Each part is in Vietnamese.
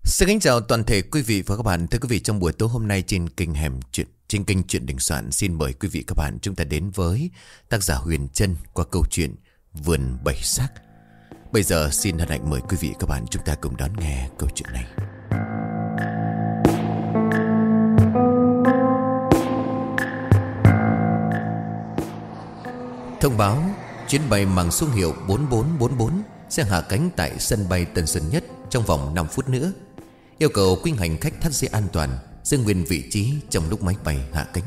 Xin kính chào toàn thể quý vị và các bạn. Thưa quý vị, trong buổi tối hôm nay trên kênh Chuyện Đình Soạn, xin mời quý vị các bạn chúng ta đến với tác giả Huyền Trân qua câu chuyện Vườn Bảy Xác. Bây giờ xin hân hạnh mời quý vị các bạn chúng ta cùng đón nghe câu chuyện này. Thông báo chuyến bay mang số hiệu 4444 sẽ hạ cánh tại sân bay Tân Sơn Nhất trong vòng 5 phút nữa. Yêu cầu quý hành khách thắt dây an toàn, giữ nguyên vị trí trong lúc máy bay hạ cánh.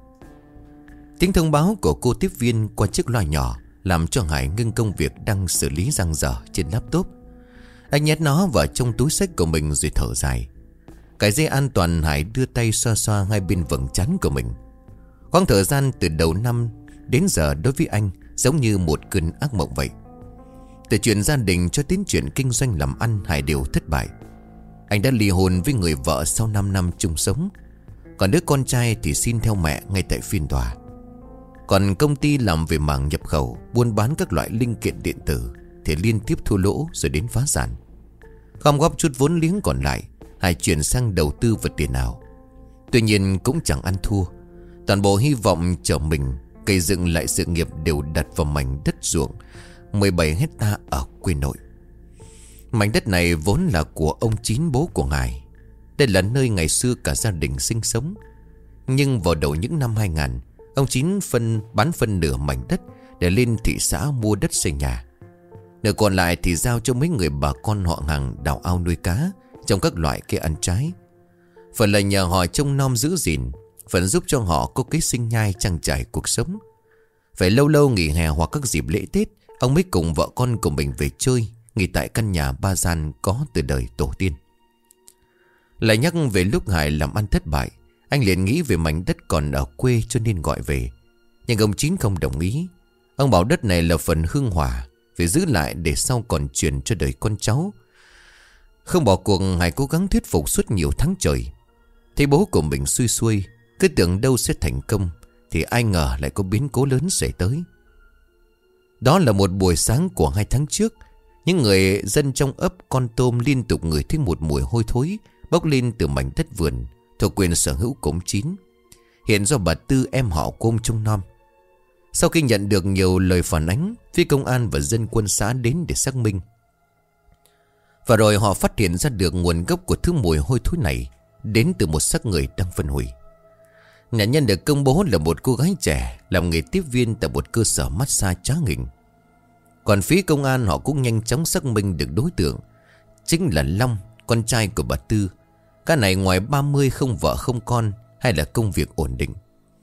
Tiếng thông báo của cô tiếp viên qua chiếc loa nhỏ làm cho Hải ngưng công việc đang xử lý dang dở trên laptop. Anh nhét nó vào trong túi xách của mình rồi thở dài. Cài dây an toàn, Hải đưa tay xoa xoa hai bên vầng trán của mình. Khoảng thời gian từ đầu năm đến giờ đối với anh giống như một cơn ác mộng vậy. Từ chuyện gia đình cho đến chuyện kinh doanh làm ăn, Hải đều thất bại. Anh đã ly hôn với người vợ sau 5 năm chung sống. Còn đứa con trai thì xin theo mẹ ngay tại phiên tòa. Còn công ty làm về mảng nhập khẩu, buôn bán các loại linh kiện điện tử thì liên tiếp thua lỗ rồi đến phá sản. Không góp chút vốn liếng còn lại, Hải chuyển sang đầu tư vào tiền ảo. Tuy nhiên cũng chẳng ăn thua. Toàn bộ hy vọng trở mình gây dựng lại sự nghiệp đều đặt vào mảnh đất ruộng 17 hecta ở quê nội. Mảnh đất này vốn là của ông Chín, bố của Hải. Đây là nơi ngày xưa cả gia đình sinh sống. Nhưng vào đầu những năm 2000, ông Chín bán phân nửa mảnh đất để lên thị xã mua đất xây nhà. Nửa còn lại thì giao cho mấy người bà con họ hàng đào ao nuôi cá, trồng các loại cây ăn trái. Phần là nhờ họ trông nom giữ gìn, phần giúp cho họ có cái sinh nhai trang trải cuộc sống. Phải lâu lâu nghỉ hè hoặc các dịp lễ Tết, ông mới cùng vợ con của mình về chơi, nghỉ tại căn nhà ba gian có từ đời tổ tiên. Lại nhắc về lúc Hải làm ăn thất bại, anh liền nghĩ về mảnh đất còn ở quê cho nên gọi về. Nhưng ông Chín không đồng ý. Ông bảo đất này là phần hương hỏa, phải giữ lại để sau còn truyền cho đời con cháu. Không bỏ cuộc, Hải cố gắng thuyết phục suốt nhiều tháng trời. Thấy bố của mình xuôi xuôi, cứ tưởng đâu sẽ thành công, thì ai ngờ lại có biến cố lớn xảy tới. Đó là một buổi sáng của 2 tháng trước. Những người dân trong ấp Con Tôm liên tục ngửi thấy một mùi hôi thối bốc lên từ mảnh đất vườn thuộc quyền sở hữu của ông Chín, hiện do bà Tư, em họ của ông trông nom. Sau khi nhận được nhiều lời phản ánh, phía công an và dân quân xã đến để xác minh. Và rồi họ phát hiện ra được nguồn gốc của thứ mùi hôi thối này đến từ một xác người đang phân hủy. Nạn nhân được công bố là một cô gái trẻ làm nghề tiếp viên tại một cơ sở massage trá hình. Còn phía công an họ cũng nhanh chóng xác minh được đối tượng, chính là Long, con trai của bà Tư. Cái này ngoài 30 không vợ không con, hay là công việc ổn định.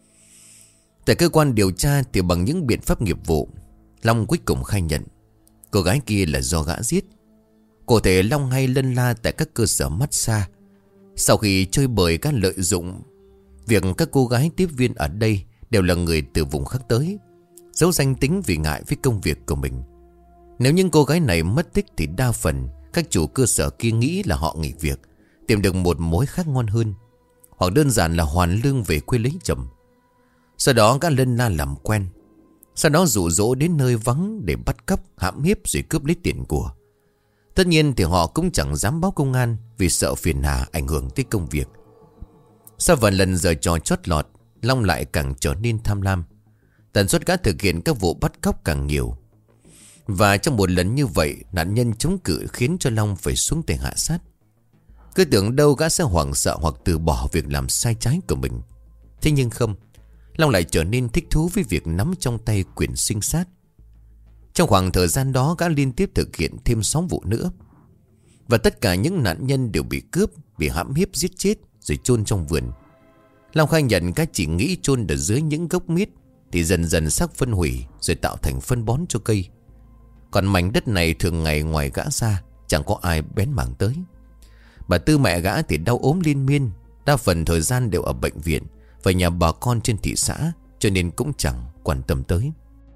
Tại cơ quan điều tra thì bằng những biện pháp nghiệp vụ, Long cuối cùng khai nhận cô gái kia là do gã giết. Cụ thể, Long hay lân la tại các cơ sở massage. Sau khi chơi bời, gã lợi dụng việc các cô gái tiếp viên ở đây đều là người từ vùng khác tới, giấu danh tính vì ngại với công việc của mình. Nếu những cô gái này mất tích thì đa phần các chủ cơ sở kia nghĩ là họ nghỉ việc, tìm được một mối khác ngon hơn, hoặc đơn giản là hoàn lương về quê lấy chồng. Sau đó gã lân la làm quen, sau đó dụ dỗ đến nơi vắng để bắt cóc, hãm hiếp rồi cướp lấy tiền của. Tất nhiên thì họ cũng chẳng dám báo công an vì sợ phiền hà ảnh hưởng tới công việc. Sau vài lần giở trò chót lọt, Long lại càng trở nên tham lam. Tần suất gã thực hiện các vụ bắt cóc càng nhiều. Và trong một lần như vậy, nạn nhân chống cự khiến cho Long phải xuống tay hạ sát. Cứ tưởng đâu gã sẽ hoảng sợ hoặc từ bỏ việc làm sai trái của mình. Thế nhưng không, Long lại trở nên thích thú với việc nắm trong tay quyền sinh sát. Trong khoảng thời gian đó, gã liên tiếp thực hiện thêm 6 vụ nữa. Và tất cả những nạn nhân đều bị cướp, bị hãm hiếp giết chết rồi chôn trong vườn. Long khai nhận gã chỉ nghĩ chôn ở dưới những gốc mít thì dần dần xác phân hủy rồi tạo thành phân bón cho cây. Còn mảnh đất này thường ngày ngoài gã ra chẳng có ai bén mảng tới. Bà Tư, mẹ gã thì đau ốm liên miên, đa phần thời gian đều ở bệnh viện và nhà bà con trên thị xã, cho nên cũng chẳng quan tâm tới.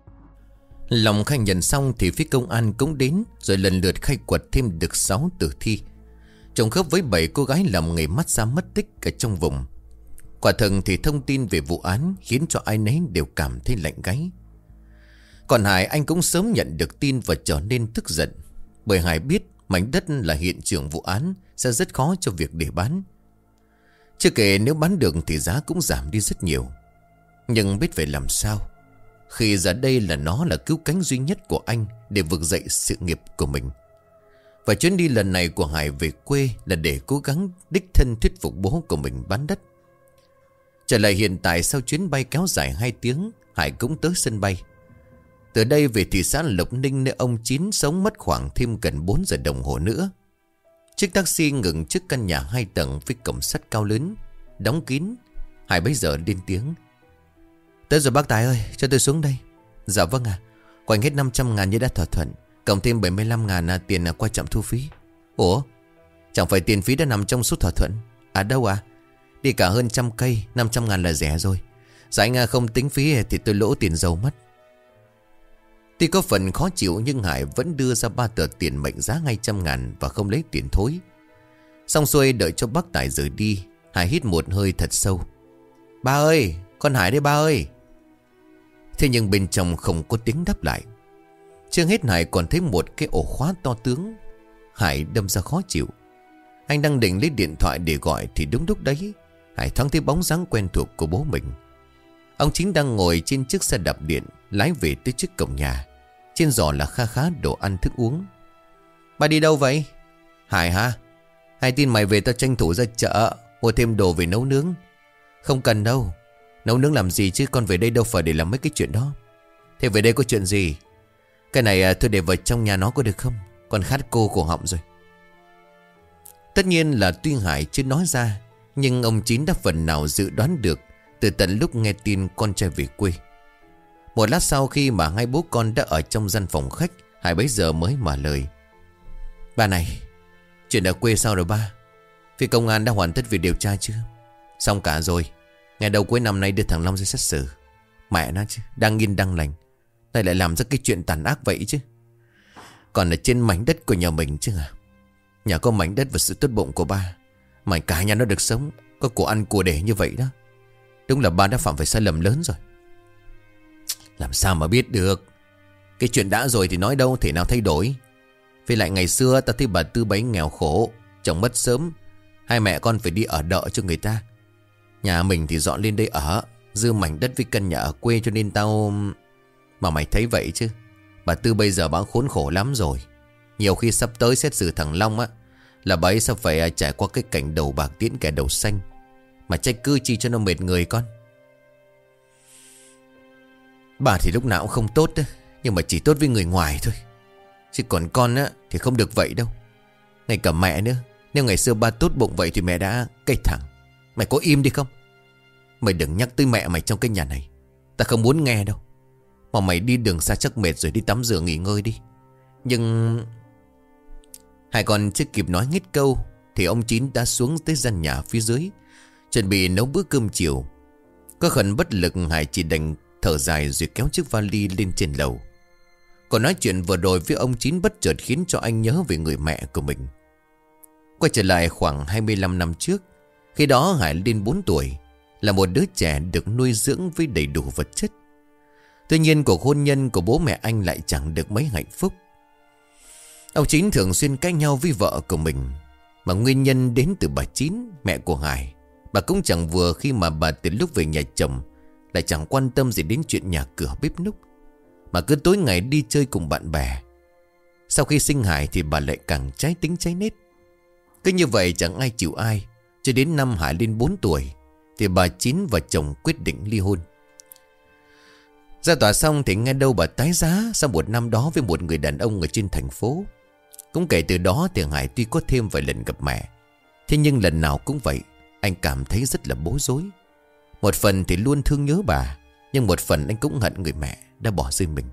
Long khai nhận xong thì phía công an cũng đến, rồi lần lượt khai quật thêm được 6 tử thi, trùng khớp với 7 cô gái làm nghề massage mất tích ở trong vùng. Quả thật thì thông tin về vụ án khiến cho ai nấy đều cảm thấy lạnh gáy. Còn Hải, anh cũng sớm nhận được tin và trở nên tức giận. Bởi Hải biết mảnh đất là hiện trường vụ án sẽ rất khó cho việc để bán. Chưa kể nếu bán được thì giá cũng giảm đi rất nhiều. Nhưng biết phải làm sao khi giờ đây là nó là cứu cánh duy nhất của anh để vực dậy sự nghiệp của mình. Và chuyến đi lần này của Hải về quê là để cố gắng đích thân thuyết phục bố của mình bán đất. Trở lại hiện tại, sau chuyến bay kéo dài 2 tiếng, Hải cũng tới sân bay. Từ đây về thị xã Lộc Ninh, nơi ông Chín sống, mất khoảng thêm gần 4 giờ đồng hồ nữa. Chiếc taxi ngừng trước căn nhà 2 tầng với cổng sắt cao lớn, đóng kín. Hải bấy giờ lên tiếng: "Tới rồi bác Tài ơi, cho tôi xuống đây." "Dạ vâng ạ." "Quanh hết 500.000 như đã thỏa thuận, cộng thêm 75.000 tiền qua trạm thu phí." "Ủa, chẳng phải tiền phí đã nằm trong số thỏa thuận?" "À đâu à, đi cả hơn 100 cây, 500.000 là rẻ rồi. Dạ anh không tính phí thì tôi lỗ tiền dầu mất." Tuy có phần khó chịu nhưng Hải vẫn đưa ra 3 tờ tiền mệnh giá 200.000 và không lấy tiền thối. Xong xuôi đợi cho bác Tài rời đi, Hải hít một hơi thật sâu: "Ba ơi, con Hải đây ba ơi." Thế nhưng bên trong không có tiếng đáp lại. Chưa hết Hải còn thấy một cái ổ khóa to tướng. Hải đâm ra khó chịu. Anh đang định lấy điện thoại để gọi thì đúng lúc đấy Hải thoáng thấy bóng dáng quen thuộc của bố mình. Ông Chính đang ngồi trên chiếc xe đạp điện lái về tới trước cổng nhà. Trên giỏ là kha khá đồ ăn thức uống. "Ba đi đâu vậy?" "Hải hả? Hay tin mày về tao tranh thủ ra chợ mua thêm đồ về nấu nướng." "Không cần đâu. Nấu nướng làm gì chứ, con về đây đâu phải để làm mấy cái chuyện đó." "Thế về đây có chuyện gì?" "Cái này thôi để vào trong nhà nó có được không? Con khát cô cổ họng rồi." Tất nhiên là tuy Hải chưa nói ra, nhưng ông Chín đã phần nào dự đoán được từ tận lúc nghe tin con trai về quê. Một lát sau khi mà hai bố con đã ở trong gian phòng khách, Hải bấy giờ mới mở lời: "Ba này, chuyện ở quê sao rồi ba? Phía công an đã hoàn tất việc điều tra chưa?" "Xong cả rồi. Ngày đầu cuối năm nay đưa thằng Long ra xét xử." "Mẹ nó chứ, đang yên đang lành nay lại làm ra cái chuyện tàn ác vậy chứ. Còn ở trên mảnh đất của nhà mình chứ à. Nhà có mảnh đất và sự tốt bụng của ba mà cả nhà nó được sống, có của ăn của để như vậy đó. Đúng là ba đã phạm phải sai lầm lớn rồi." "Làm sao mà biết được. Cái chuyện đã rồi thì nói đâu thể nào thay đổi. Với lại ngày xưa ta thấy bà Tư bấy nghèo khổ, chồng mất sớm, hai mẹ con phải đi ở đợ cho người ta. Nhà mình thì dọn lên đây ở, dư mảnh đất với căn nhà ở quê, cho nên tao... Mà mày thấy vậy chứ, bà Tư bây giờ bà khốn khổ lắm rồi. Nhiều khi sắp tới xét xử thằng Long á, là bà ấy sẽ phải trải qua cái cảnh đầu bạc tiễn kẻ đầu xanh. Mà trách cứ chi cho nó mệt người con." "Bà thì lúc nào cũng không tốt đó, nhưng mà chỉ tốt với người ngoài thôi. Chứ còn con á thì không được vậy đâu. Ngay cả mẹ nữa, nếu ngày xưa ba tốt bụng vậy thì mẹ đã cay thẳng. Mày có im đi không? Mày đừng nhắc tới mẹ mày trong cái nhà này, ta không muốn nghe đâu. Mà mày đi đường xa chắc mệt rồi, đi tắm rửa nghỉ ngơi đi." Nhưng Hải còn chưa kịp nói hết câu thì ông Chín đã xuống tới gian nhà phía dưới, chuẩn bị nấu bữa cơm chiều. Có khẩn bất lực, Hải chỉ đành thở dài rồi kéo chiếc vali lên trên lầu. Còn nói chuyện vừa rồi với ông Chín bất chợt khiến cho anh nhớ về người mẹ của mình. Quay trở lại khoảng 25 năm trước, khi đó Hải lên 4 tuổi, là một đứa trẻ được nuôi dưỡng với đầy đủ vật chất. Tuy nhiên cuộc hôn nhân của bố mẹ anh lại chẳng được mấy hạnh phúc. Ông Chín thường xuyên cãi nhau với vợ của mình, mà nguyên nhân đến từ bà Chín, mẹ của Hải. Bà cũng chẳng vừa khi mà bà từ lúc về nhà chồng lại chẳng quan tâm gì đến chuyện nhà cửa bếp núc, mà cứ tối ngày đi chơi cùng bạn bè. Sau khi sinh Hải thì bà lại càng trái tính trái nết. Cứ như vậy chẳng ai chịu ai, cho đến năm Hải lên 4 tuổi thì bà Chín và chồng quyết định ly hôn. Ra tòa xong thì nghe đâu bà tái giá sau một năm đó với một người đàn ông ở trên thành phố. Cũng kể từ đó thì Hải tuy có thêm vài lần gặp mẹ, thế nhưng lần nào cũng vậy, anh cảm thấy rất là bối rối. Một phần thì luôn thương nhớ bà, nhưng một phần anh cũng hận người mẹ đã bỏ rơi mình.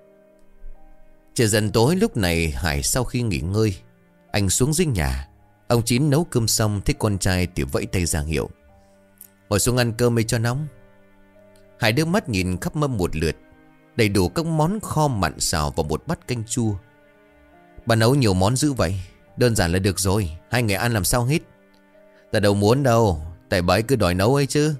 Trời dần tối lúc này, Hải sau khi nghỉ ngơi, anh xuống dưới nhà. Ông Chín nấu cơm xong, thấy con trai thì vẫy tay ra hiệu: "Ngồi xuống ăn cơm đi cho nóng." Hải đưa mắt nhìn khắp mâm một lượt, đầy đủ các món kho mặn xào và một bát canh chua. "Bà nấu nhiều món dữ vậy, đơn giản là được rồi, hai người ăn làm sao hết." "Ta đâu muốn đâu, tại bà ấy cứ đòi nấu ấy chứ."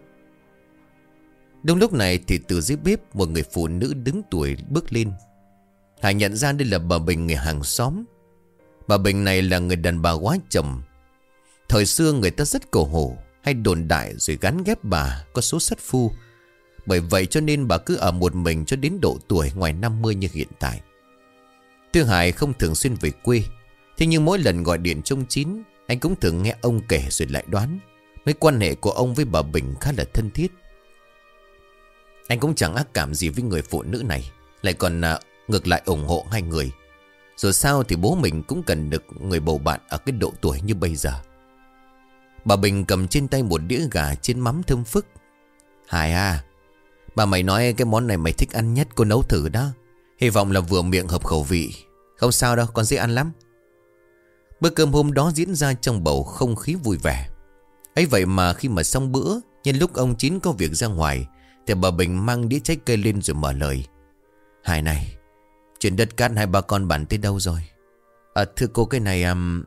Đúng lúc này thì từ dưới bếp một người phụ nữ đứng tuổi bước lên. Hải nhận ra đây là bà Bình, người hàng xóm. Bà Bình này là người đàn bà quá chồng. Thời xưa người ta rất cổ hủ, hay đồn đại rồi gắn ghép bà có số sát phu. Bởi vậy cho nên bà cứ ở một mình cho đến độ tuổi ngoài 50 như hiện tại. Tư Hải không thường xuyên về quê. Thế nhưng mỗi lần gọi điện trông chín, anh cũng thường nghe ông kể rồi lại đoán. Mấy quan hệ của ông với bà Bình khá là thân thiết. Anh cũng chẳng ác cảm gì với người phụ nữ này, lại còn ngược lại ủng hộ hai người. Dù sao thì bố mình cũng cần được người bầu bạn ở cái độ tuổi như bây giờ. Bà Bình cầm trên tay một đĩa gà chiên mắm thơm phức. Hải à, bà mày nói cái món này mày thích ăn nhất, cô nấu thử đó. Hy vọng là vừa miệng hợp khẩu vị. Không sao đâu, con dễ ăn lắm. Bữa cơm hôm đó diễn ra trong bầu không khí vui vẻ. Ấy vậy mà khi mà xong bữa, nhân lúc ông Chín có việc ra ngoài, thì bà Bình mang đĩa trái cây lên rồi mở lời. Hải này, chuyện đất cát hai ba con bàn tới đâu rồi? Thưa cô, cái này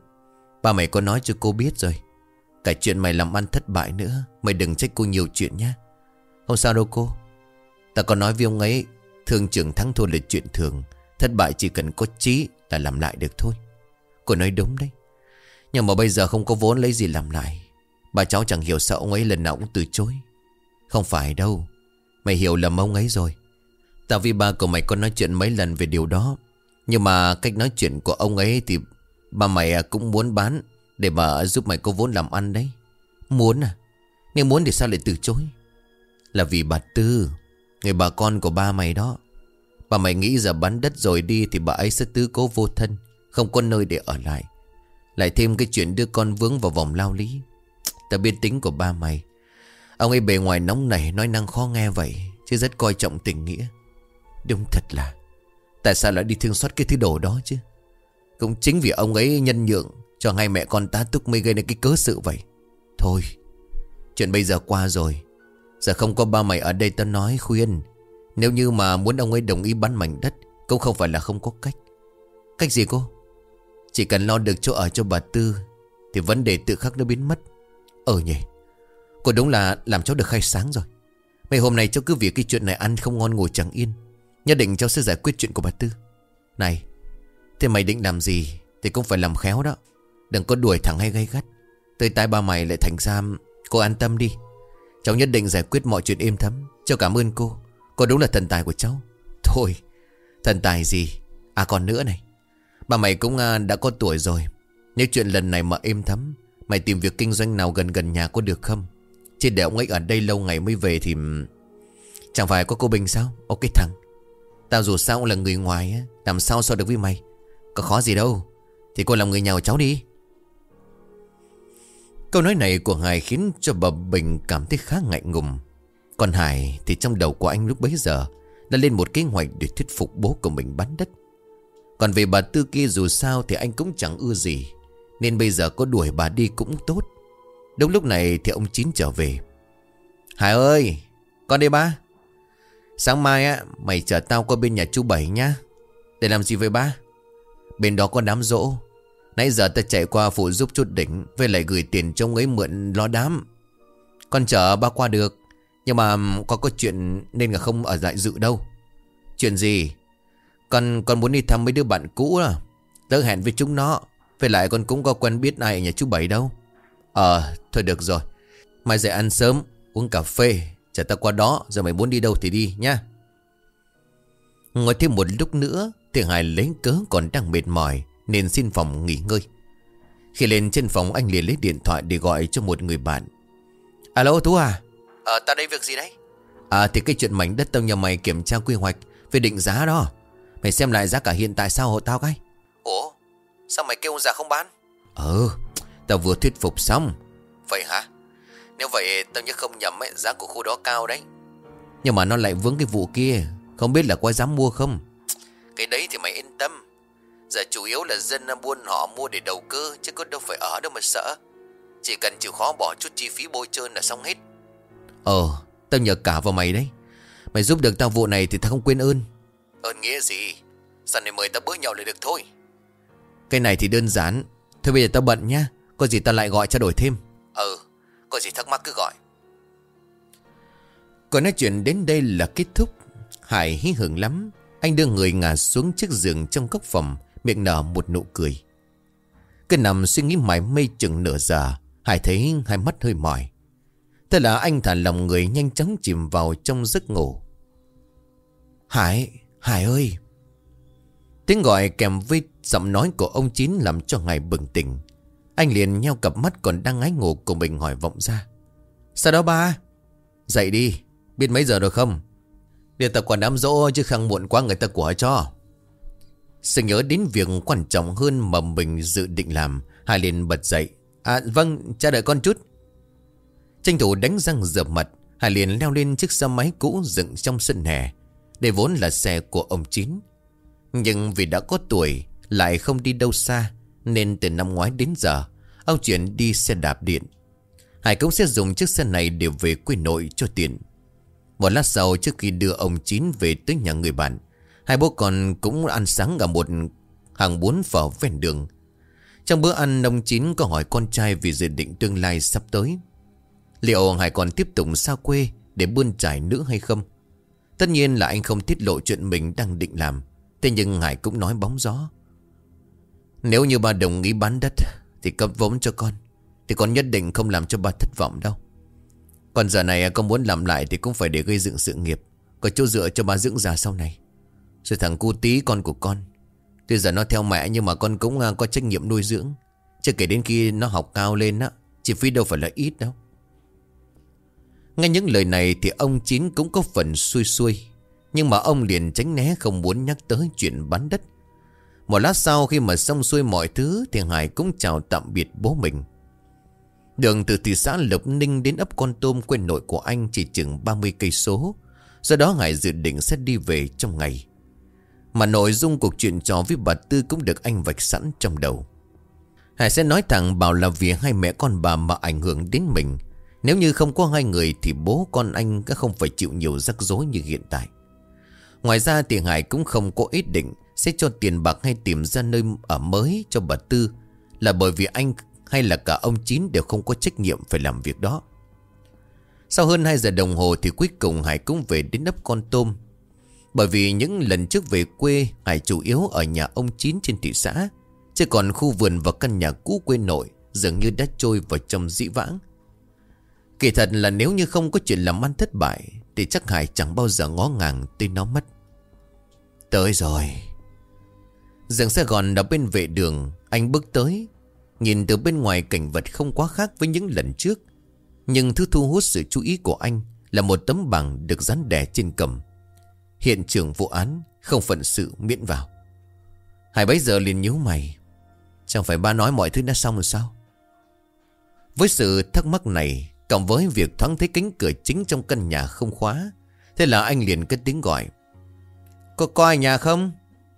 ba mày có nói cho cô biết rồi. Cả chuyện mày làm ăn thất bại nữa, mày đừng trách cô nhiều chuyện nhé. Không sao đâu cô. Ta còn nói với ông ấy, thương trường thắng thua là chuyện thường, thất bại chỉ cần có chí là làm lại được thôi. Cô nói đúng đấy. Nhưng mà bây giờ không có vốn lấy gì làm lại. Bà cháu chẳng hiểu sao ông ấy lần nào cũng từ chối. Không phải đâu, mày hiểu lầm ông ấy rồi. Tao với ba của mày có nói chuyện mấy lần về điều đó. Nhưng mà cách nói chuyện của ông ấy thì ba mày cũng muốn bán để mà giúp mày có vốn làm ăn đấy. Muốn à? Nếu muốn thì sao lại từ chối? Là vì bà Tư, người bà con của ba mày đó. Bà mày nghĩ giờ bán đất rồi đi thì bà ấy sẽ tứ cố vô thân, không có nơi để ở lại. Lại thêm cái chuyện đưa con vướng vào vòng lao lý. Ta biết tính của ba mày. Ông ấy bề ngoài nóng nảy, nói năng khó nghe vậy, chứ rất coi trọng tình nghĩa. Đúng thật là, tại sao lại đi thương xót cái thứ đồ đó chứ? Cũng chính vì ông ấy nhân nhượng cho hai mẹ con tá túc mới gây nên cái cớ sự vậy. Thôi, chuyện bây giờ qua rồi. Giờ không có ba mày ở đây tao nói khuyên. Nếu như mà muốn ông ấy đồng ý bán mảnh đất, cũng không phải là không có cách. Cách gì cô? Chỉ cần lo được chỗ ở cho bà Tư thì vấn đề tự khắc nó biến mất. Nhỉ, cô đúng là làm cháu được khai sáng rồi. Mấy hôm nay cháu cứ vì cái chuyện này ăn không ngon ngồi chẳng yên. Nhất định cháu sẽ giải quyết chuyện của bà Tư. Này, thế mày định làm gì thì cũng phải làm khéo đó. Đừng có đuổi thẳng hay gay gắt, tới tai ba mày lại thành ra. Cô an tâm đi, cháu nhất định giải quyết mọi chuyện êm thấm. Cháu cảm ơn cô. Cô đúng là thần tài của cháu. Thôi, thần tài gì. Còn nữa này, ba mày cũng đã có tuổi rồi. Nếu chuyện lần này mà êm thấm, mày tìm việc kinh doanh nào gần gần nhà có được không? Chứ để ông ấy ở đây lâu ngày mới về thì chẳng phải có cô Bình sao? Ok thằng, tao dù sao cũng là người ngoài á, làm sao so được với mày. Có khó gì đâu, thì cô làm người nhà của cháu đi. Câu nói này của Hải khiến cho bà Bình cảm thấy khá ngại ngùng. Còn Hải thì trong đầu của anh lúc bấy giờ đã lên một kế hoạch để thuyết phục bố của mình bán đất. Còn về bà Tư kia dù sao thì anh cũng chẳng ưa gì, nên bây giờ có đuổi bà đi cũng tốt. Đúng lúc này thì ông Chín trở về. Hải ơi, con đây ba. Sáng mai á, mày chở tao qua bên nhà chú Bảy nhá. Để làm gì vậy ba? Bên đó có đám giỗ. Nãy giờ ta chạy qua phụ giúp chút đỉnh, với lại gửi tiền cho ông ấy mượn lo đám. Con chở ba qua được, nhưng mà có chuyện nên là không ở lại dự đâu. Chuyện gì? Con muốn đi thăm mấy đứa bạn cũ đó. Tớ hẹn với chúng nó. Với lại con cũng có quen biết ai ở nhà chú Bảy đâu. Thôi được rồi. Mai dậy ăn sớm, uống cà phê, chở ta qua đó. Rồi mày muốn đi đâu thì đi nhá. Ngồi thêm một lúc nữa thì Hải lấy cớ còn đang mệt mỏi nên xin phòng nghỉ ngơi. Khi lên trên phòng, anh liền lấy điện thoại để gọi cho một người bạn. Alo Tú à? Tao đây việc gì đấy? Thì cái chuyện mảnh đất tao nhờ mày kiểm tra quy hoạch về định giá đó. Mày xem lại giá cả hiện tại sao hộ tao cái. Ủa, sao mày kêu ông già không bán? Tao vừa thuyết phục xong. Vậy hả? Nếu vậy tao nhớ không nhầm ấy, giá của khu đó cao đấy. Nhưng mà nó lại vướng cái vụ kia, không biết là có dám mua không. Cái đấy thì mày yên tâm. Giờ chủ yếu là dân buôn họ mua để đầu cơ, chứ có đâu phải ở đâu mà sợ. Chỉ cần chịu khó bỏ chút chi phí bôi trơn là xong hết. Tao nhờ cả vào mày đấy. Mày giúp được tao vụ này thì tao không quên ơn. Ơn nghĩa gì? Sau này mời tao bữa nhậu lại được thôi. Cái này thì đơn giản. Thôi bây giờ tao bận nhá, có gì tao lại gọi trao đổi thêm. Có gì thắc mắc cứ gọi. Còn nói chuyện đến đây là kết thúc. Hải hí hửng lắm. Anh đưa người ngả xuống chiếc giường trong góc phòng, miệng nở một nụ cười. Cứ nằm suy nghĩ mải mê chừng nửa giờ, Hải thấy hai mắt hơi mỏi. Thế là anh thả lòng người nhanh chóng chìm vào trong giấc ngủ. Hải, Hải ơi! Tiếng gọi kèm với giọng nói của ông Chín làm cho Hải bừng tỉnh. Anh liền nheo cặp mắt còn đang ngáy ngủ của mình hỏi vọng ra. Sao đó ba? Dậy đi, biết mấy giờ rồi không? Để ta còn đám dỗ chứ khăng muộn quá người ta của cho. Sự nhớ đến việc quan trọng hơn mà mình dự định làm, Hải liền bật dậy. À vâng, cha đợi con chút. Tranh thủ đánh răng rửa mặt, Hải liền leo lên chiếc xe máy cũ dựng trong sân hè. Đây vốn là xe của ông Chín. Nhưng vì đã có tuổi, lại không đi đâu xa, nên từ năm ngoái đến giờ ông chuyển đi xe đạp điện. Hải cũng sẽ dùng chiếc xe này để về quê nội cho tiện. Một lát sau, trước khi đưa ông Chín về tới nhà người bạn, hai bố con cũng ăn sáng ở một hàng bún phở ven đường. Trong bữa ăn, ông Chín có hỏi con trai về dự định tương lai sắp tới. Liệu Hải còn tiếp tục xa quê để bươn trải nữa hay không? Tất nhiên là anh không tiết lộ chuyện mình đang định làm. Thế nhưng Hải cũng nói bóng gió. Nếu như ba đồng ý bán đất thì cấp vốn cho con, thì con nhất định không làm cho ba thất vọng đâu. Còn giờ này con muốn làm lại thì cũng phải để gây dựng sự nghiệp, có chỗ dựa cho ba dưỡng già sau này. Rồi thằng cu Tí con của con, tuy giờ nó theo mẹ nhưng mà con cũng có trách nhiệm nuôi dưỡng. Chứ kể đến khi nó học cao lên á, chi phí đâu phải là ít đâu. Nghe những lời này thì ông Chín cũng có phần xuôi xuôi. Nhưng mà ông liền tránh né không muốn nhắc tới chuyện bán đất. Một lát sau khi mà xong xuôi mọi thứ thì Hải cũng chào tạm biệt bố mình. Đường từ thị xã Lộc Ninh đến ấp Con Tôm quê nội của anh chỉ chừng 30 cây số. Do đó Hải dự định sẽ đi về trong ngày. Mà nội dung cuộc chuyện trò với bà Tư cũng được anh vạch sẵn trong đầu. Hải sẽ nói thẳng bảo là vì hai mẹ con bà mà ảnh hưởng đến mình. Nếu như không có hai người thì bố con anh đã không phải chịu nhiều rắc rối như hiện tại. Ngoài ra thì Hải cũng không có ý định sẽ cho tiền bạc hay tìm ra nơi ở mới cho bà Tư, là bởi vì anh hay là cả ông Chín đều không có trách nhiệm phải làm việc đó. Sau hơn 2 giờ đồng hồ thì cuối cùng Hải cũng về đến ấp Con Tôm. Bởi vì những lần trước về quê, Hải chủ yếu ở nhà ông Chín trên thị xã, chứ còn khu vườn và căn nhà cũ quê nội dường như đã trôi vào trong dĩ vãng. Kỳ thật là nếu như không có chuyện làm ăn thất bại thì chắc Hải chẳng bao giờ ngó ngàng tới nó mất. Tới rồi. Dừng xe gòn ở bên vệ đường, anh bước tới. Nhìn từ bên ngoài cảnh vật không quá khác với những lần trước. Nhưng thứ thu hút sự chú ý của anh là một tấm bảng được dán đè trên cầm: hiện trường vụ án, không phận sự miễn vào. Hải bấy giờ liền nhíu mày. Chẳng phải ba nói mọi thứ đã xong rồi sao? Với sự thắc mắc này, cộng với việc thoáng thấy cánh cửa chính trong căn nhà không khóa, thế là anh liền cất tiếng gọi: Có ai nhà không?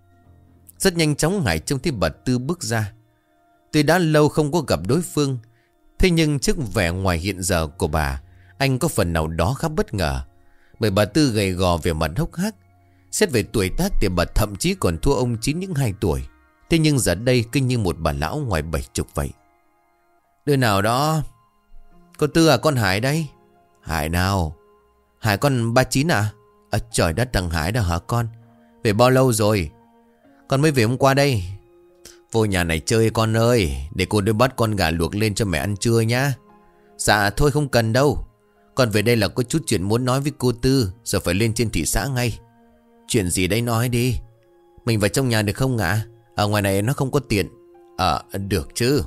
Rất nhanh chóng Hải trông thấy bà Tư bước ra. Tuy đã lâu không có gặp đối phương, thế nhưng trước vẻ ngoài hiện giờ của bà, anh có phần nào đó khá bất ngờ. Bởi bà Tư gầy gò, về mặt hốc hác. Xét về tuổi tác thì bà thậm chí còn thua ông Chín những 2 tuổi. Thế nhưng giờ đây cứ như một bà lão ngoài 70 vậy. Đứa nào đó? Cô Tư à, con Hải đây. Hải nào? Hải con 39 à? Trời đất, thằng Hải đó hả con? Về bao lâu rồi? Con mới về hôm qua đây. Vô nhà này chơi con ơi. Để cô đưa bắt con gà luộc lên cho mẹ ăn trưa nhá. Dạ thôi không cần đâu. Con về đây là có chút chuyện muốn nói với cô Tư, rồi phải lên trên thị xã ngay. Chuyện gì đây nói đi. Mình vào trong nhà được không ạ? Ở ngoài này nó không có tiện. Được chứ.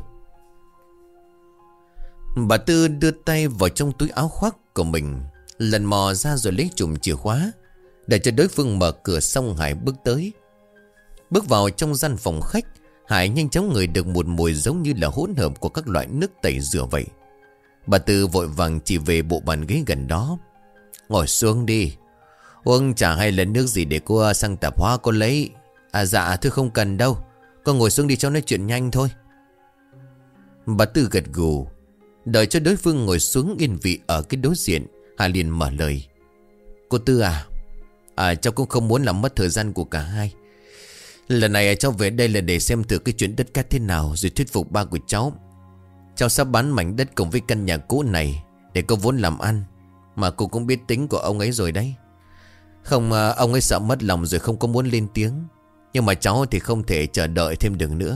Bà Tư đưa tay vào trong túi áo khoác của mình, lần mò ra rồi lấy chùm chìa khóa. Để cho đối phương mở cửa xong, Hải bước tới. Bước vào trong gian phòng khách, Hải nhanh chóng ngửi được một mùi giống như là hỗn hợp của các loại nước tẩy rửa vậy. Bà Tư vội vàng chỉ về bộ bàn ghế gần đó. Ngồi xuống đi. Uống trà hay là nước gì để cô sang tạp hóa cô lấy. Dạ thưa không cần đâu. Con ngồi xuống đi cho nói chuyện nhanh thôi. Bà Tư gật gù. Đợi cho đối phương ngồi xuống yên vị ở cái đối diện, Hải liền mở lời. Cô Tư à, cháu cũng không muốn làm mất thời gian của cả hai. Lần này cháu về đây là để xem thử cái chuyện đất cát thế nào, rồi thuyết phục ba của cháu. Cháu sắp bán mảnh đất cùng với căn nhà cũ này để có vốn làm ăn. Mà cô cũng biết tính của ông ấy rồi đấy. Không, ông ấy sợ mất lòng rồi không có muốn lên tiếng. Nhưng mà cháu thì không thể chờ đợi thêm được nữa.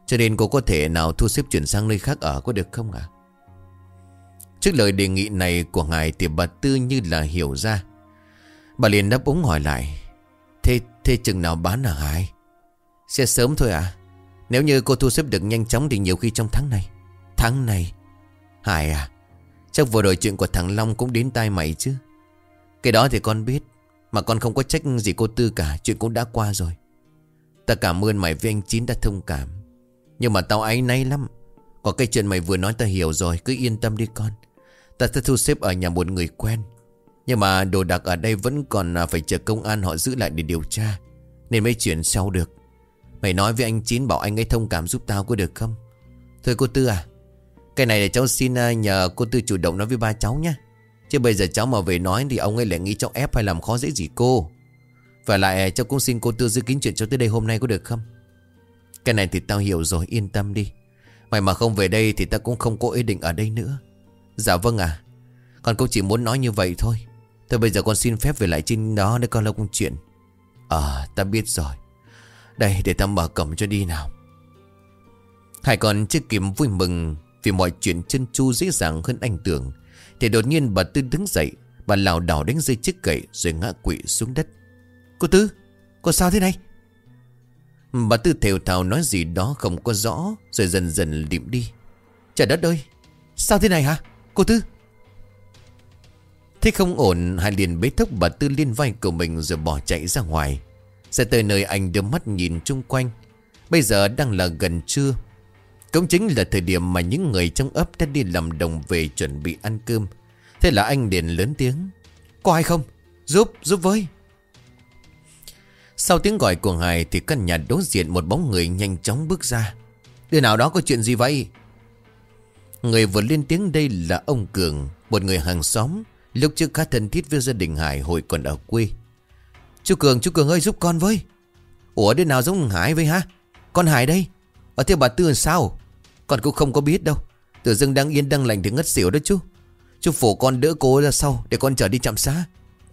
Cho nên cô có thể nào thu xếp chuyển sang nơi khác ở có được không ạ? Trước lời đề nghị này của ngài thì bà Tư như là hiểu ra. Bà liền đáp ứng hỏi lại. Thế chừng nào bán hả Hải? Sẽ sớm thôi à? Nếu như cô thu xếp được nhanh chóng thì nhiều khi trong tháng này. Tháng này? Hải à, chắc vừa rồi chuyện của thằng Long cũng đến tai mày chứ. Cái đó thì con biết, mà con không có trách gì cô Tư cả. Chuyện cũng đã qua rồi. Ta cảm ơn mày với anh Chín đã thông cảm. Nhưng mà tao áy náy lắm. Có cái chuyện mày vừa nói ta hiểu rồi. Cứ yên tâm đi con. Ta sẽ thu xếp ở nhà một người quen. Nhưng mà đồ đạc ở đây vẫn còn phải chờ công an họ giữ lại để điều tra, nên mới chuyển sau được. Mày nói với anh Chín bảo anh ấy thông cảm giúp tao có được không? Thôi cô Tư à, cái này để cháu xin nhờ cô Tư chủ động nói với ba cháu nhé. Chứ bây giờ cháu mà về nói thì ông ấy lại nghĩ cháu ép hay làm khó dễ gì cô. Và lại cháu cũng xin cô Tư giữ kín chuyện cho tới đây hôm nay có được không? Cái này thì tao hiểu rồi, yên tâm đi. Mày mà không về đây thì ta cũng không có ý định ở đây nữa. Dạ vâng à, con cũng chỉ muốn nói như vậy thôi. Thôi bây giờ con xin phép về lại trên đó để con lo công chuyện. Ta biết rồi. Đây để ta mở cổng cho đi nào. Hải còn chưa kịp vui mừng vì mọi chuyện chân chu dễ dàng hơn anh tưởng, thì đột nhiên bà Tư đứng dậy. Bà lảo đảo đánh rơi chiếc gậy rồi ngã quỵ xuống đất. Cô Tư, cô sao thế này? Bà Tư thều thào nói gì đó không có rõ, rồi dần dần lịm đi. Trời đất ơi, sao thế này hả cô Tư? Thế không ổn, Hải liền bế thốc bà Tư lên vai của mình rồi bỏ chạy ra ngoài. Ra tới nơi anh đưa mắt nhìn chung quanh. Bây giờ đang là gần trưa, cũng chính là thời điểm mà những người trong ấp đã đi làm đồng về chuẩn bị ăn cơm. Thế là anh liền lớn tiếng. Có ai không? Giúp với. Sau tiếng gọi của Hải thì căn nhà đối diện một bóng người nhanh chóng bước ra. Đứa nào đó có chuyện gì vậy? Người vừa lên tiếng đây là ông Cường, một người hàng xóm lúc trước khá thân thiết với gia đình Hải hồi còn ở quê. Chú Cường ơi giúp con với. Ủa đứa nào giống Hải vậy hả? Con Hải đây. Thế bà Tư làm sao? Con cũng không có biết đâu. Tự dưng đang yên đang lành thì ngất xỉu đó chú. Chú phổ con đỡ cô ra sau để con chở đi trạm xá.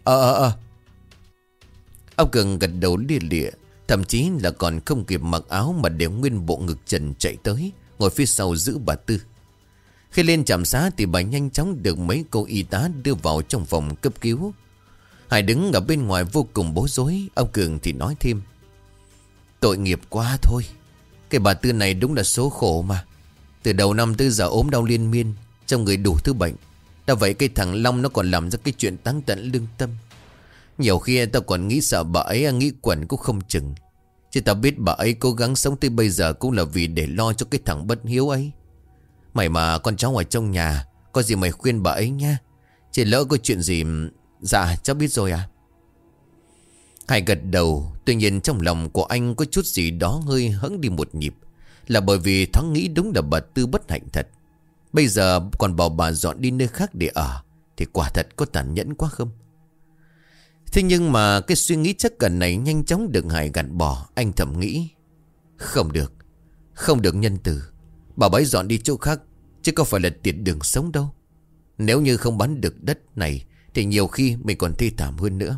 Ông Cường gật đầu lia lịa, thậm chí là còn không kịp mặc áo mà để nguyên bộ ngực trần chạy tới, ngồi phía sau giữ bà Tư. Khi lên trạm xá thì bà nhanh chóng được mấy cô y tá đưa vào trong phòng cấp cứu. Hải đứng ở bên ngoài vô cùng bối rối. Ông Cường thì nói thêm. Tội nghiệp quá thôi. Cái bà Tư này đúng là số khổ mà. Từ đầu năm tới giờ ốm đau liên miên, trong người đủ thứ bệnh. Đã vậy cái thằng Long nó còn làm ra cái chuyện táng tận lương tâm. Nhiều khi tao còn nghĩ sợ bà ấy nghĩ quẩn cũng không chừng. Chứ tao biết bà ấy cố gắng sống tới bây giờ cũng là vì để lo cho cái thằng bất hiếu ấy. Mày mà con cháu ở trong nhà, có gì mày khuyên bà ấy nha. Chỉ lỡ có chuyện gì. Dạ cháu biết rồi à. Hải gật đầu. Tuy nhiên trong lòng của anh có chút gì đó hơi hững đi một nhịp. Là bởi vì thoáng nghĩ đúng là bà Tư bất hạnh thật. Bây giờ còn bảo bà dọn đi nơi khác để ở, thì quả thật có tàn nhẫn quá không? Thế nhưng mà cái suy nghĩ chắc cần này nhanh chóng được Hải gạt bỏ. Anh thầm nghĩ. Không được nhân từ. Bà bấy dọn đi chỗ khác, chứ có phải là tiệt đường sống đâu. Nếu như không bán được đất này thì nhiều khi mình còn thê thảm hơn nữa.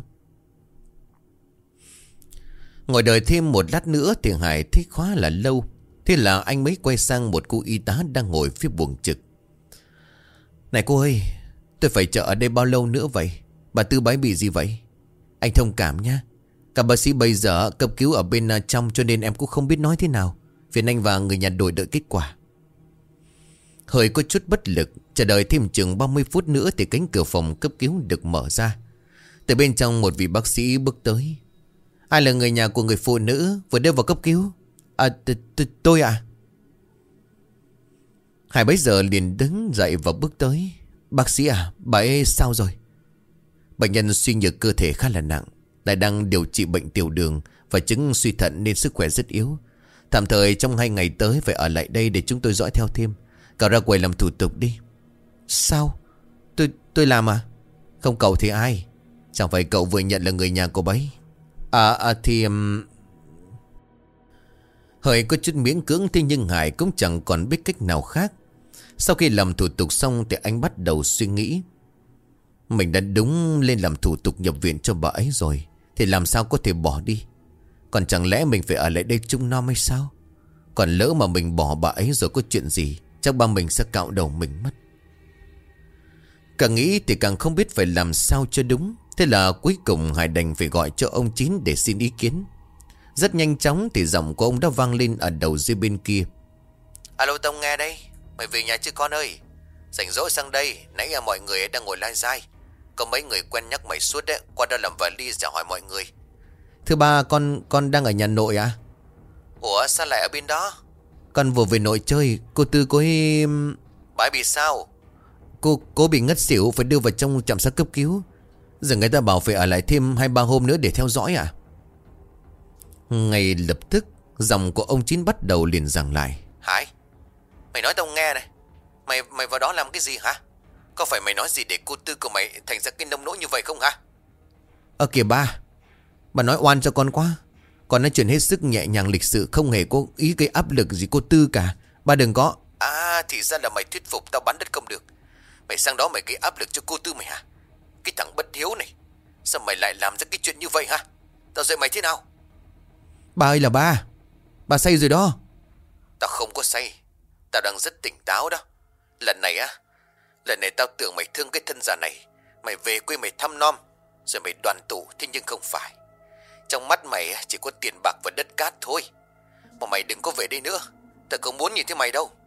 Ngồi đợi thêm một lát nữa thì Hải thấy khá là lâu. Thế là anh mới quay sang một cô y tá đang ngồi phía buồng trực. Này cô ơi, tôi phải chờ ở đây bao lâu nữa vậy? Bà Tư bái bị gì vậy? Anh thông cảm nhé. Các bác sĩ bây giờ cấp cứu ở bên trong, cho nên em cũng không biết nói thế nào. Phiền anh và người nhà đổi đợi kết quả. Hơi có chút bất lực, chờ đợi thêm chừng 30 phút nữa thì cánh cửa phòng cấp cứu được mở ra. Từ bên trong một vị bác sĩ bước tới. Ai là người nhà của người phụ nữ vừa đưa vào cấp cứu? Tôi ạ. Hải bấy giờ liền đứng dậy và bước tới. Bác sĩ à, bà ấy sao rồi? Bệnh nhân suy nhược cơ thể khá là nặng, lại đang điều trị bệnh tiểu đường và chứng suy thận nên sức khỏe rất yếu. Tạm thời trong 2 ngày tới phải ở lại đây để chúng tôi dõi theo thêm. Cậu ra quầy làm thủ tục đi. Sao? Tôi làm à? Không cậu thì ai? Chẳng phải cậu vừa nhận là người nhà cô bấy? Thì... Hơi có chút miễn cưỡng, thế nhưng Hải cũng chẳng còn biết cách nào khác. Sau khi làm thủ tục xong thì anh bắt đầu suy nghĩ. Mình đã đúng lên làm thủ tục nhập viện cho bà ấy rồi, thì làm sao có thể bỏ đi? Còn chẳng lẽ mình phải ở lại đây trông nom hay sao? Còn lỡ mà mình bỏ bà ấy rồi có chuyện gì, chắc ba mình sẽ cạo đầu mình mất. Càng nghĩ thì càng không biết phải làm sao cho đúng. Thế là cuối cùng Hải đành phải gọi cho ông Chín để xin ý kiến. Rất nhanh chóng thì giọng của ông đã vang lên ở đầu dây bên kia. Alo Tông nghe đây. Mày về nhà chứ con ơi? Rảnh rỗi sang đây. Nãy mọi người đang ngồi lai dai. Có mấy người quen nhắc mày suốt đấy. Qua đó làm vài ly chào hỏi mọi người. Thưa ba, con đang ở nhà nội à? Ủa sao lại ở bên đó? Con vừa về nội chơi. Cô Tư cô ấy... Bà ấy bị sao? Cô bị ngất xỉu, phải đưa vào trong trạm xá cấp cứu. Giờ người ta bảo phải ở lại thêm 2-3 hôm nữa để theo dõi à? Ngay lập tức giọng của ông Chín bắt đầu liền giảng lại. Hải, mày nói tao nghe này. Mày vào đó làm cái gì hả? Có phải mày nói gì để cô Tư của mày thành ra cái nông nỗi như vậy không hả? Kìa ba nói oan cho con quá. Con nói chuyện hết sức nhẹ nhàng lịch sự, không hề có ý gây áp lực gì cô Tư cả. Ba đừng có. À thì ra là mày thuyết phục tao bán đất không được. Mày sang đó mày gây áp lực cho cô Tư mày hả? Cái thằng bất hiếu này, sao mày lại làm ra cái chuyện như vậy hả? Tao dạy mày thế nào? Ba ơi là ba say rồi đó. Tao không có say. Tao đang rất tỉnh táo đó. Lần này tao tưởng mày thương cái thân già này. Mày về quê mày thăm nom rồi mày đoàn tụ. Thế nhưng không phải. Trong mắt mày chỉ có tiền bạc và đất cát thôi. Mà mày đừng có về đây nữa. Tao không muốn nhìn thấy mày đâu.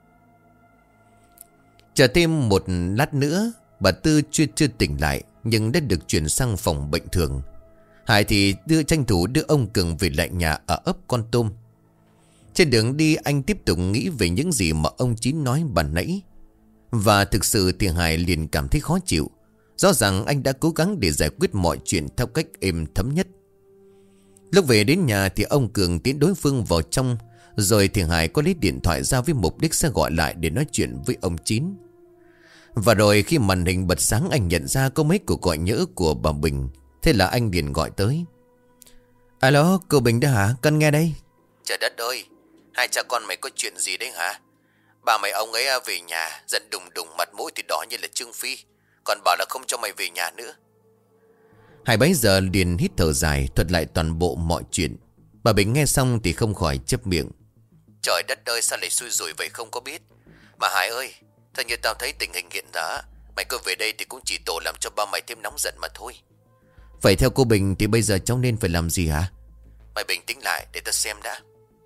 Chờ thêm một lát nữa, bà Tư chưa tỉnh lại nhưng đã được chuyển sang phòng bệnh thường. Hải thì tranh thủ đưa ông Cường về lại nhà ở ấp Con Tôm. Trên đường đi anh tiếp tục nghĩ về những gì mà ông Chín nói ban nãy. Và thực sự thì Hải liền cảm thấy khó chịu. Rõ ràng anh đã cố gắng để giải quyết mọi chuyện theo cách êm thấm nhất. Lúc về đến nhà thì ông Cường tiến đối phương vào trong. Rồi thì Hải có lấy điện thoại ra với mục đích sẽ gọi lại để nói chuyện với ông Chín. Và rồi khi màn hình bật sáng anh nhận ra có mấy cuộc gọi nhỡ của bà Bình. Thế là anh liền gọi tới. Alo cô Bình đó hả? Con nghe đây. Trời đất ơi, hai cha con mày có chuyện gì đấy hả? Bà mày ông ấy về nhà giận đùng đùng, mặt mũi thì đỏ như là Trương Phi. Còn bảo là không cho mày về nhà nữa. Hải bấy giờ liền hít thở dài thuật lại toàn bộ mọi chuyện. Bà Bình nghe xong thì không khỏi chép miệng. Trời đất ơi, sao lại xui rủi vậy không có biết. Mà Hải ơi, theo như tao thấy tình hình hiện giờ, mày cứ về đây thì cũng chỉ tổ làm cho ba mày thêm nóng giận mà thôi. Vậy theo cô Bình thì bây giờ cháu nên phải làm gì hả? Mày bình tĩnh lại để tao xem đã.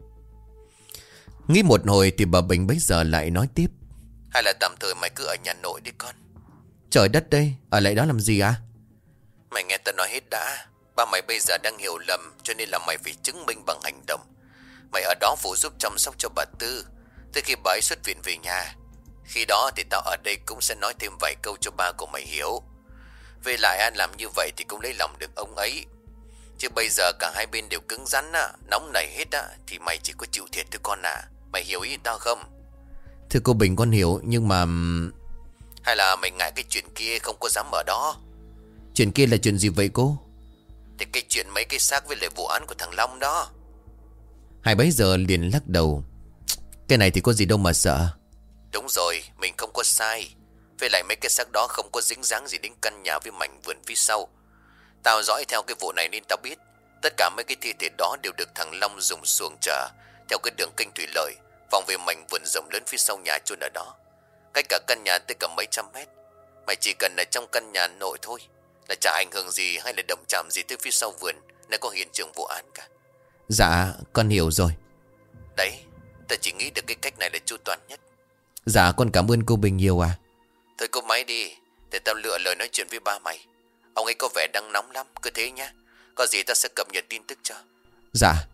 Nghĩ một hồi thì bà Bình bấy giờ lại nói tiếp. Hay là tạm thời mày cứ ở nhà nội đi con. Trời đất đây, ở lại đó làm gì à? Mày nghe tao nói hết đã. Ba mày bây giờ đang hiểu lầm, cho nên là mày phải chứng minh bằng hành động. Mày ở đó phụ giúp chăm sóc cho bà Tư tới khi bà ấy xuất viện về nhà. Khi đó thì tao ở đây cũng sẽ nói thêm vài câu cho ba của mày hiểu. Về lại anh làm như vậy thì cũng lấy lòng được ông ấy. Chứ bây giờ cả hai bên đều cứng rắn nóng nảy hết thì mày chỉ có chịu thiệt thôi con à. Mày hiểu ý tao không? Thưa cô Bình con hiểu, nhưng mà... Hay là mày ngại cái chuyện kia không có dám ở đó? Chuyện kia là chuyện gì vậy cô? Thì cái chuyện mấy cái xác với lại vụ án của thằng Long đó. Hải bấy giờ liền lắc đầu. Cái này thì có gì đâu mà sợ. Đúng rồi, mình không có sai. Với lại mấy cái xác đó không có dính dáng gì đến căn nhà với mảnh vườn phía sau. Tao dõi theo cái vụ này nên tao biết tất cả mấy cái thi thể đó đều được thằng Long dùng xuồng chở theo cái đường kênh thủy lợi vòng về mảnh vườn rộng lớn phía sau nhà chôn ở đó. Cách cả căn nhà tới cả mấy trăm mét. Mày chỉ cần ở trong căn nhà nội thôi là chả ảnh hưởng gì hay là động chạm gì tới phía sau vườn nơi có hiện trường vụ án cả. Dạ con hiểu rồi. Đấy, tao chỉ nghĩ được cái cách này là chu toàn nhất. Dạ con cảm ơn cô Bình nhiều à. Thôi cô máy đi, để tao lựa lời nói chuyện với ba mày. Ông ấy có vẻ đang nóng lắm, cứ thế nhá. Có gì tao sẽ cập nhật tin tức cho. Dạ.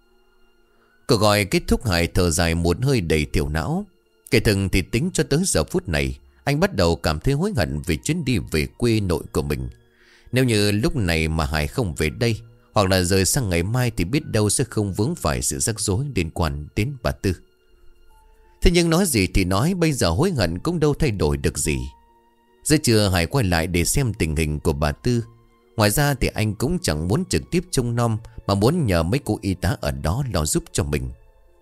Cuộc gọi kết thúc Hải thở dài một hơi đầy thiểu não. Kể từng thì tính cho tới giờ phút này anh bắt đầu cảm thấy hối hận về chuyến đi về quê nội của mình. Nếu như lúc này mà Hải không về đây hoặc là rời sang ngày mai thì biết đâu sẽ không vướng phải sự rắc rối liên quan đến bà Tư. Thế nhưng nói gì thì nói, bây giờ hối hận cũng đâu thay đổi được gì. Giữa trưa Hải quay lại để xem tình hình của bà Tư. Ngoài ra thì anh cũng chẳng muốn trực tiếp trông nom mà muốn nhờ mấy cô y tá ở đó lo giúp cho mình.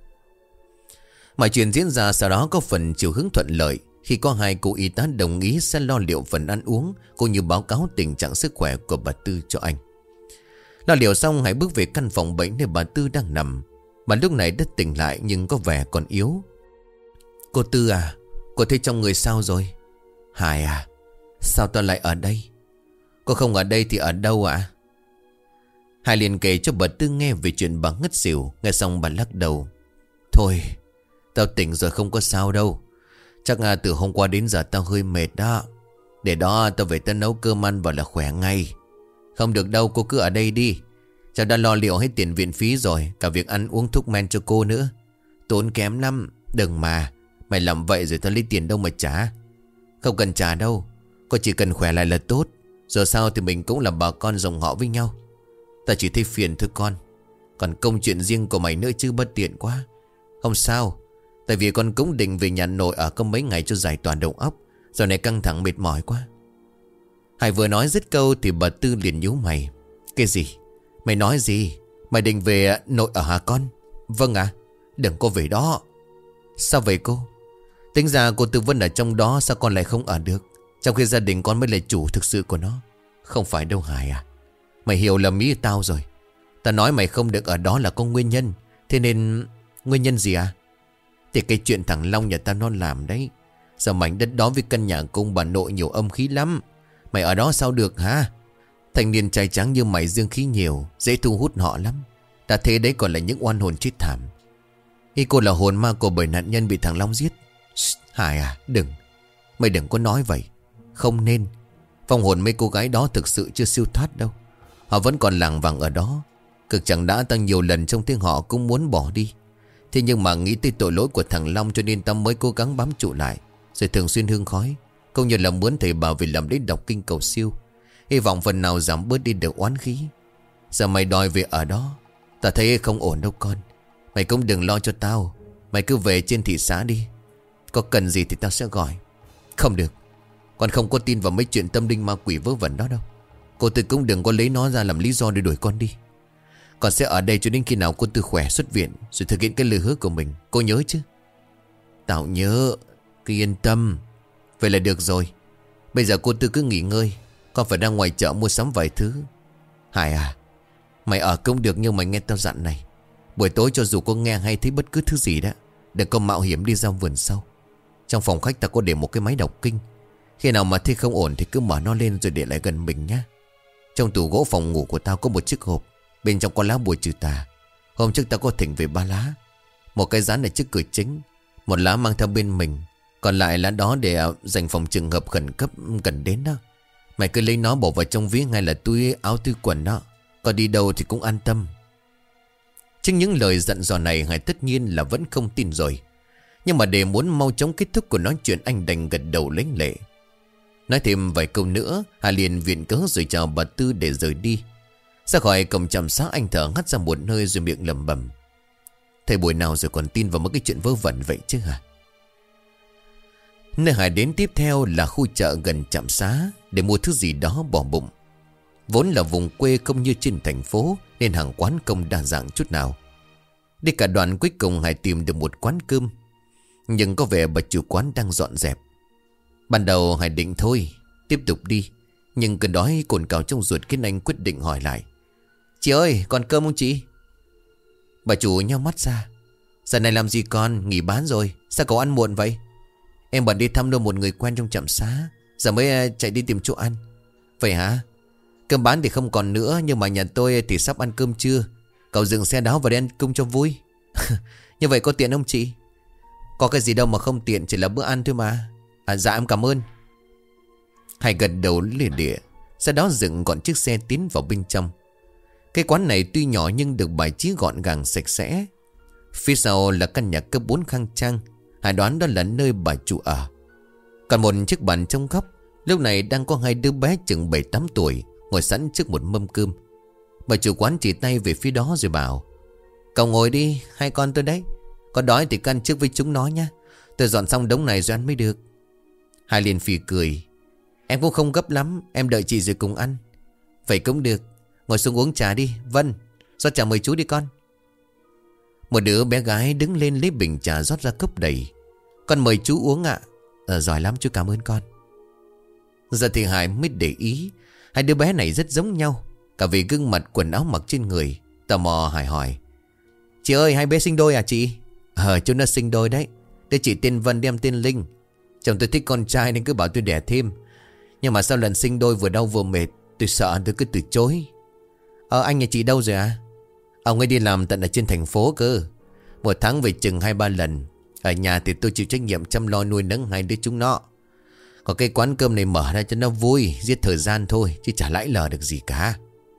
Mọi chuyện diễn ra sau đó có phần chiều hướng thuận lợi khi có hai cô y tá đồng ý sẽ lo liệu phần ăn uống cũng như báo cáo tình trạng sức khỏe của bà Tư cho anh. Lo liệu xong Hải bước về căn phòng bệnh nơi bà Tư đang nằm. Bà lúc này đã tỉnh lại nhưng có vẻ còn yếu. Cô Tư à, cô thấy trong người sao rồi? Hải à, sao tôi lại ở đây? Cô không ở đây thì ở đâu ạ? Hải liền kể cho bà Tư nghe về chuyện bà ngất xỉu. Nghe xong bà lắc đầu. Thôi, tao tỉnh rồi, không có sao đâu. Chắc từ hôm qua đến giờ tao hơi mệt đó. Để đó tao về tao nấu cơm ăn vào là khỏe ngay. Không được đâu, cô cứ ở đây đi. Cháu đã lo liệu hết tiền viện phí rồi, cả việc ăn uống thuốc men cho cô nữa. Tốn kém lắm. Đừng mà, mày làm vậy rồi tao lấy tiền đâu mà trả. Không cần trả đâu, cô chỉ cần khỏe lại là tốt. Rồi sao thì mình cũng là bà con dòng họ với nhau. Ta chỉ thấy phiền thôi con. Còn công chuyện riêng của mày nữa chứ, bất tiện quá. Không sao, tại vì con cũng định về nhà nội ở có mấy ngày cho giải tỏa đầu óc. Giờ này căng thẳng mệt mỏi quá. Hải vừa nói dứt câu thì bà Tư liền nhíu mày. Cái gì? Mày nói gì? Mày định về nội ở hả con? Vâng ạ. Đừng có về đó. Sao vậy cô? Tính ra cô Tư Vân ở trong đó, sao con lại không ở được? Trong khi gia đình con mới là chủ thực sự của nó. Không phải đâu Hải à. Mày hiểu lầm ý tao rồi. Tao nói mày không được ở đó là có nguyên nhân. Thế nên... Nguyên nhân gì à? Thì cái chuyện thằng Long nhà tao nó làm đấy. Giờ mảnh đất đó với căn nhà cung bà nội nhiều âm khí lắm. Mày ở đó sao được hả? Thanh niên trai trắng như mày dương khí nhiều, dễ thu hút họ lắm. Ta thế đấy còn là những oan hồn chết thảm. Ý cô là hồn ma của 7 nạn nhân bị thằng Long giết. Hải à, đừng. Mày đừng có nói vậy. Không nên. Vong hồn mấy cô gái đó thực sự chưa siêu thoát đâu. Họ vẫn còn lảng vảng ở đó. Cực chẳng đã tao nhiều lần trong tiếng họ cũng muốn bỏ đi. Thế nhưng mà nghĩ tới tội lỗi của thằng Long cho nên tao mới cố gắng bám trụ lại. Rồi thường xuyên hương khói. Cũng như là muốn thầy bảo về làm đến đọc kinh cầu siêu. Hy vọng phần nào giảm bớt đi được oán khí. Giờ mày đòi về ở đó, tao thấy không ổn đâu con. Mày cũng đừng lo cho tao. Mày cứ về trên thị xã đi. Có cần gì thì tao sẽ gọi. Không được. Con không có tin vào mấy chuyện tâm linh ma quỷ vớ vẩn đó đâu. Cô Tư cũng đừng có lấy nó ra làm lý do để đuổi con đi. Con sẽ ở đây cho đến khi nào cô Tư khỏe xuất viện, rồi thực hiện cái lời hứa của mình. Cô nhớ chứ? Tao nhớ. Cứ yên tâm. Vậy là được rồi. Bây giờ cô Tư cứ nghỉ ngơi. Con phải ra ngoài chợ mua sắm vài thứ. Hải à, mày ở cũng được nhưng mày nghe tao dặn này. Buổi tối cho dù có nghe hay thấy bất cứ thứ gì đó, đừng có mạo hiểm đi ra vườn sau. Trong phòng khách ta có để một cái máy đọc kinh. Khi nào mà thấy không ổn thì cứ mở nó lên rồi để lại gần mình nhá. Trong tủ gỗ phòng ngủ của tao có một chiếc hộp. Bên trong có lá bùa trừ tà. Hôm trước tao có thỉnh về 3 lá. Một cái dán ở trước cửa chính, một lá mang theo bên mình, còn lại lá đó để dành phòng trường hợp khẩn cấp cần đến đó. Mày cứ lấy nó bỏ vào trong ví ngay là túi áo túi quần đó. Còn đi đâu thì cũng an tâm. Trước những lời dặn dò này, Hải tất nhiên là vẫn không tin rồi. Nhưng mà để muốn mau chóng kết thúc cuộc nói chuyện, anh đành gật đầu lấy lệ. Nói thêm vài câu nữa, Hà liền viện cớ rồi chào bà Tư để rời đi. Ra khỏi cổng trạm xá, anh thở hắt ra một hơi rồi miệng lẩm bẩm. Thầy buổi nào rồi còn tin vào mấy cái chuyện vớ vẩn vậy chứ hả? Nơi Hải đến tiếp theo là khu chợ gần trạm xá để mua thứ gì đó bỏ bụng. Vốn là vùng quê không như trên thành phố nên hàng quán không đa dạng chút nào. Đi cả đoạn cuối cùng Hải tìm được một quán cơm, nhưng có vẻ bà chủ quán đang dọn dẹp. Ban đầu Hải định thôi tiếp tục đi, nhưng cơn đói cồn cào trong ruột khiến anh quyết định hỏi lại. Chị ơi, còn cơm không chị? Bà chủ nheo mắt ra. Giờ này làm gì con, nghỉ bán rồi, sao cậu ăn muộn vậy? Em bận đi thăm đâu một người quen trong trạm xá, giờ mới chạy đi tìm chỗ ăn. Vậy hả? Cơm bán thì không còn nữa, nhưng mà nhà tôi thì sắp ăn cơm trưa. Cậu dừng xe đó và đi ăn cùng cho vui. Như vậy có tiện không chị? Có cái gì đâu mà không tiện, chỉ là bữa ăn thôi mà. Dạ em cảm ơn. Hải gật đầu lìa đĩa. Sau đó dựng gọn chiếc xe tiến vào bên trong. Cái quán này tuy nhỏ nhưng được bài trí gọn gàng sạch sẽ. Phía sau là căn nhà cấp 4 khang trang. Hải đoán đó là nơi bà chủ ở. Còn một chiếc bàn trong góc, lúc này đang có 2 đứa bé chừng 7-8 tuổi ngồi sẵn trước một mâm cơm. Bà chủ quán chỉ tay về phía đó rồi bảo. Cậu ngồi đi, 2 con tôi đấy. Có đói thì ăn trước với chúng nó nha. Tôi dọn xong đống này rồi ăn mới được. Hải liền phì cười. Em cũng không gấp lắm, em đợi chị rồi cùng ăn. Vậy cũng được. Ngồi xuống uống trà đi. Vân, rót trà mời chú đi con. Một đứa bé gái đứng lên lấy bình trà rót ra cốc đầy. Con mời chú uống ạ. Giỏi lắm chú, cảm ơn con. Giờ thì Hải mới để ý 2 đứa bé này rất giống nhau, cả về gương mặt, quần áo mặc trên người. Tò mò Hải hỏi. Chị ơi, hai bé sinh đôi à chị? Chúng nó sinh đôi đấy. Đứa chị tên Vân, đem tên Linh. Chồng tôi thích con trai nên cứ bảo tôi đẻ thêm. Nhưng mà sau lần sinh đôi vừa đau vừa mệt, tôi sợ tôi cứ từ chối. Anh nhà chị đâu rồi à? Ông ấy đi làm tận ở trên thành phố cơ. Một tháng về chừng 2-3 lần. Ở nhà thì tôi chịu trách nhiệm chăm lo nuôi nấng hai đứa chúng nó. Còn cái quán cơm này mở ra cho nó vui, giết thời gian thôi, chứ chả lãi lờ được gì cả.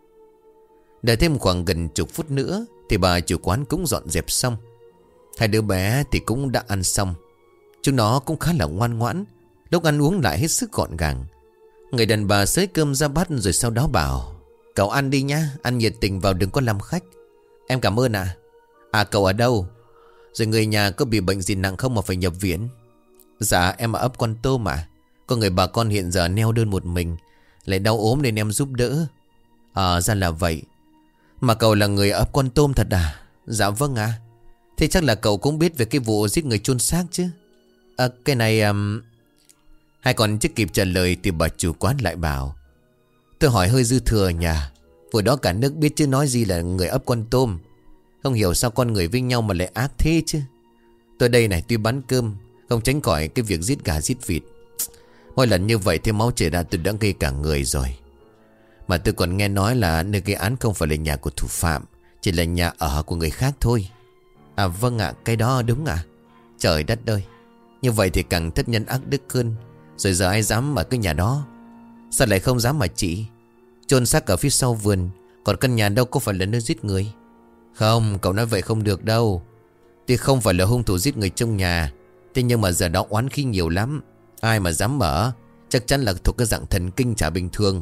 Đợi thêm khoảng gần chục phút nữa thì bà chủ quán cũng dọn dẹp xong. Hai đứa bé thì cũng đã ăn xong. Chúng nó cũng khá là ngoan ngoãn. Lúc ăn uống lại hết sức gọn gàng. Người đàn bà xới cơm ra bát rồi sau đó bảo: Cậu ăn đi nhá, ăn nhiệt tình vào, đừng có làm khách. Em cảm ơn ạ. Cậu ở đâu? Rồi người nhà có bị bệnh gì nặng không mà phải nhập viện? Dạ em ở ấp Con Tôm mà. Có người bà con hiện giờ neo đơn một mình, lại đau ốm nên em giúp đỡ. Ra là vậy. Mà cậu là người ở ấp Con Tôm thật à? Dạ vâng ạ. Thế chắc là cậu cũng biết về cái vụ giết người chôn xác chứ? Cái này... Hai con chưa kịp trả lời thì bà chủ quán lại bảo: Tôi hỏi hơi dư thừa nhà. Vừa đó cả nước biết chứ nói gì là người ấp Con Tôm. Không hiểu sao con người với nhau mà lại ác thế chứ. Tôi đây này tuy bán cơm, không tránh khỏi cái việc giết gà giết vịt. Mỗi lần như vậy thì máu chảy ra tôi đã gây cả người rồi. Mà tôi còn nghe nói là nơi gây án không phải là nhà của thủ phạm, chỉ là nhà ở của người khác thôi. Vâng ạ, cái đó đúng ạ. Trời đất ơi, như vậy thì càng thất nhân ác đức hơn. Rồi giờ ai dám ở cái nhà đó? Sao lại không dám mà chị? Chôn xác ở phía sau vườn, còn căn nhà đâu có phải là nơi giết người. Không, cậu nói vậy không được đâu. Tuy không phải là hung thủ giết người trong nhà, thế nhưng mà giờ đó oán khí nhiều lắm. Ai mà dám mở, chắc chắn là thuộc cái dạng thần kinh chả bình thường.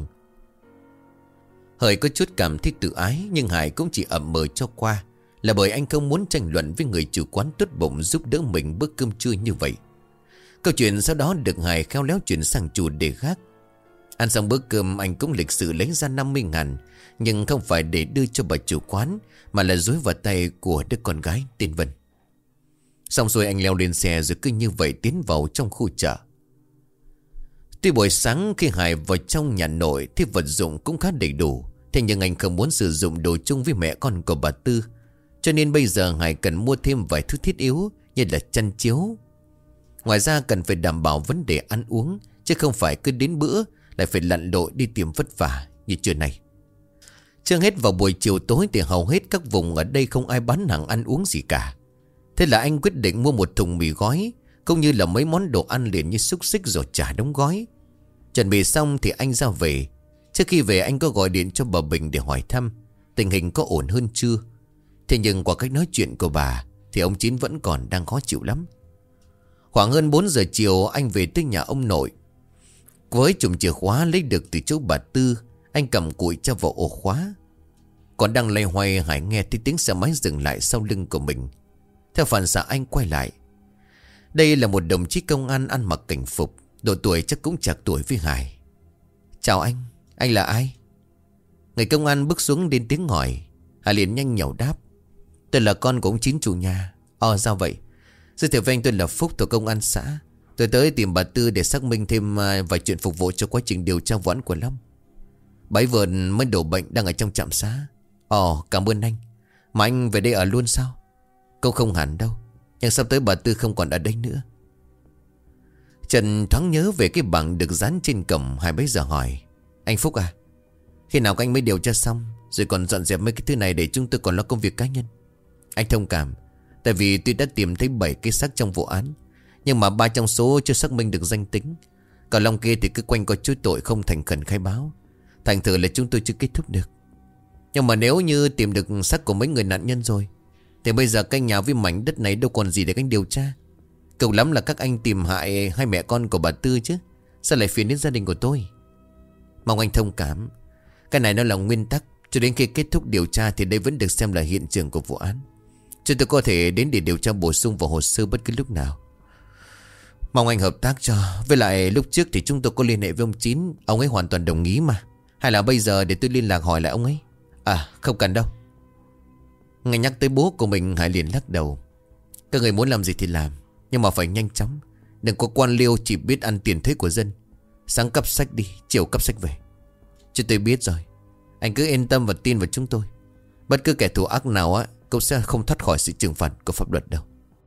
Hời có chút cảm thấy tự ái, nhưng Hải cũng chỉ ậm mờ cho qua, là bởi anh không muốn tranh luận với người chủ quán tốt bụng giúp đỡ mình bữa cơm trưa như vậy. Câu chuyện sau đó được Hải khéo léo chuyển sang chủ đề khác. Ăn xong bữa cơm anh cũng lịch sự lấy ra 50.000, nhưng không phải để đưa cho bà chủ quán, mà là dối vào tay của đứa con gái tên Vân. Xong rồi anh leo lên xe rồi cứ như vậy tiến vào trong khu chợ. Tuy buổi sáng khi Hải vào trong nhà nội thì vật dụng cũng khá đầy đủ, thế nhưng anh không muốn sử dụng đồ chung với mẹ con của bà Tư. Cho nên bây giờ Hải cần mua thêm vài thứ thiết yếu như là chăn chiếu. Ngoài ra cần phải đảm bảo vấn đề ăn uống, chứ không phải cứ đến bữa lại phải lặn lội đi tìm vất vả như trưa nay. Chưa hết vào buổi chiều tối thì hầu hết các vùng ở đây không ai bán hàng ăn uống gì cả. Thế là anh quyết định mua một thùng mì gói, cũng như là mấy món đồ ăn liền như xúc xích rồi chả đóng gói. Chuẩn bị xong thì anh ra về. Trước khi về anh có gọi điện cho bà Bình để hỏi thăm tình hình có ổn hơn chưa. Thế nhưng qua cách nói chuyện của bà thì ông Chín vẫn còn đang khó chịu lắm. Khoảng hơn 4 giờ chiều anh về tới nhà ông nội. Với chùm chìa khóa lấy được từ chỗ bà Tư, anh cầm cụi cho vào ổ khóa. Còn đang loay hoay, Hải nghe thấy tiếng xe máy dừng lại sau lưng của mình. Theo phản xạ anh quay lại. Đây là một đồng chí công an ăn mặc cảnh phục, độ tuổi chắc cũng chạc tuổi với Hải. Chào anh là ai? Người công an bước xuống đến tiếng hỏi. Hải liền nhanh nhảu đáp. Tôi là con của ông Chín chủ nhà. Sao vậy? Giới thiệu với anh, tôi là Phúc thuộc công an xã. Tôi tới tìm bà Tư để xác minh thêm vài chuyện phục vụ cho quá trình điều tra vụ án của Long. Bà ấy vừa mới đổ bệnh, đang ở trong trạm xá. Cảm ơn anh. Mà anh về đây ở luôn sao? Cũng không hẳn đâu, nhưng sắp tới bà Tư không còn ở đây nữa. Trần thoáng nhớ về cái bảng được dán trên cổng. Hải bấy giờ hỏi. Anh Phúc à, khi nào các anh mới điều tra xong rồi còn dọn dẹp mấy cái thứ này để chúng tôi còn lo công việc cá nhân? Anh thông cảm, tại vì tôi đã tìm thấy 7 cái xác trong vụ án, nhưng mà 3 trong số chưa xác minh được danh tính. Còn Long kia thì cứ quanh co chối tội, không thành khẩn khai báo. Thành thử là chúng tôi chưa kết thúc được. Nhưng mà nếu như tìm được xác của mấy người nạn nhân rồi thì bây giờ căn nhà với mảnh đất này đâu còn gì để anh điều tra. Cầu lắm là các anh tìm hại hai mẹ con của bà Tư chứ, sao lại phiền đến gia đình của tôi? Mong anh thông cảm. Cái này nó là nguyên tắc. Cho đến khi kết thúc điều tra thì đây vẫn được xem là hiện trường của vụ án. Chúng tôi có thể đến để điều tra bổ sung vào hồ sơ bất cứ lúc nào. Mong anh hợp tác cho. Với lại lúc trước thì chúng tôi có liên hệ với ông Chín, ông ấy hoàn toàn đồng ý mà. Hay là bây giờ để tôi liên lạc hỏi lại ông ấy? Không cần đâu. Nghe nhắc tới bố của mình, Hải liền lắc đầu. Các người muốn làm gì thì làm, nhưng mà phải nhanh chóng. Đừng có quan liêu chỉ biết ăn tiền thuế của dân. Sáng cắp sách đi, chiều cắp sách về. Chứ tôi biết rồi. Anh cứ yên tâm và tin vào chúng tôi. Bất cứ kẻ thù ác nào cậu sẽ không thoát khỏi sự trừng phạt của pháp luật đâu.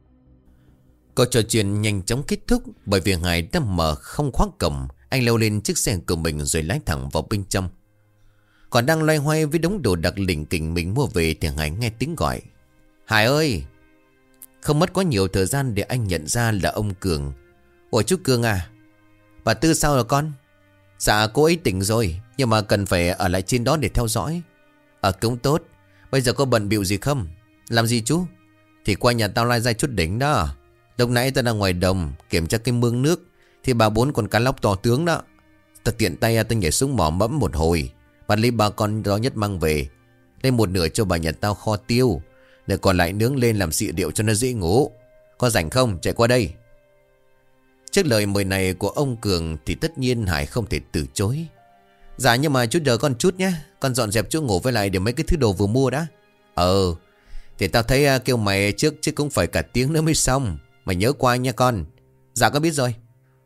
Câu trò chuyện nhanh chóng kết thúc, bởi vì Hải đã mở không khóa cổng. Anh leo lên chiếc xe của mình rồi lái thẳng vào bên trong. Còn đang loay hoay với đống đồ đặc lỉnh kỉnh mình mua về thì Hải nghe tiếng gọi. Hải ơi! Không mất quá nhiều thời gian để anh nhận ra là ông Cường. Ủa chú Cường à? Bà Tư sao rồi con? Dạ cô ấy tỉnh rồi, nhưng mà cần phải ở lại trên đó để theo dõi. Cũng tốt. Bây giờ có bận bịu gì không? Làm gì chú? Thì qua nhà tao lai dai chút đỉnh đó. Lúc nãy tao đang ngoài đồng kiểm tra cái mương nước, thì bà 4 con cá lóc to tướng đó. Tao tiện tay tao nhảy xuống mỏ mẫm một hồi, và lấy 3 con đó nhất mang về. Lấy một nửa cho bà nhà tao kho tiêu, để còn lại nướng lên làm xị điệu cho nó dễ ngủ. Có rảnh không? Chạy qua đây. Trước lời mời này của ông Cường thì tất nhiên Hải không thể từ chối. Dạ nhưng mà chú đợi con chút nhé. Con dọn dẹp chỗ ngủ với lại để mấy cái thứ đồ vừa mua đã. Thì tao thấy kêu mày trước chứ cũng phải cả tiếng nữa mới xong. Mày nhớ qua nha con. Dạ con biết rồi.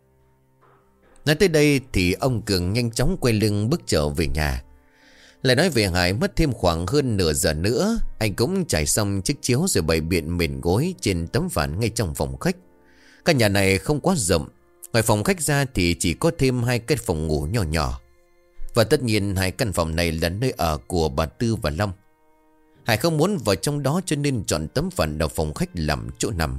Nói tới đây thì ông Cường nhanh chóng quay lưng bước trở về nhà. Lại nói về Hải, mất thêm khoảng hơn nửa giờ nữa anh cũng trải xong chiếc chiếu rồi bày biện mền gối trên tấm ván ngay trong phòng khách. Căn nhà này không quá rộng. Ngoài phòng khách ra thì chỉ có thêm 2 cái phòng ngủ nhỏ nhỏ. Và tất nhiên 2 căn phòng này là nơi ở của bà Tư và Long. Hải không muốn vào trong đó cho nên chọn tấm phản ở phòng khách làm chỗ nằm.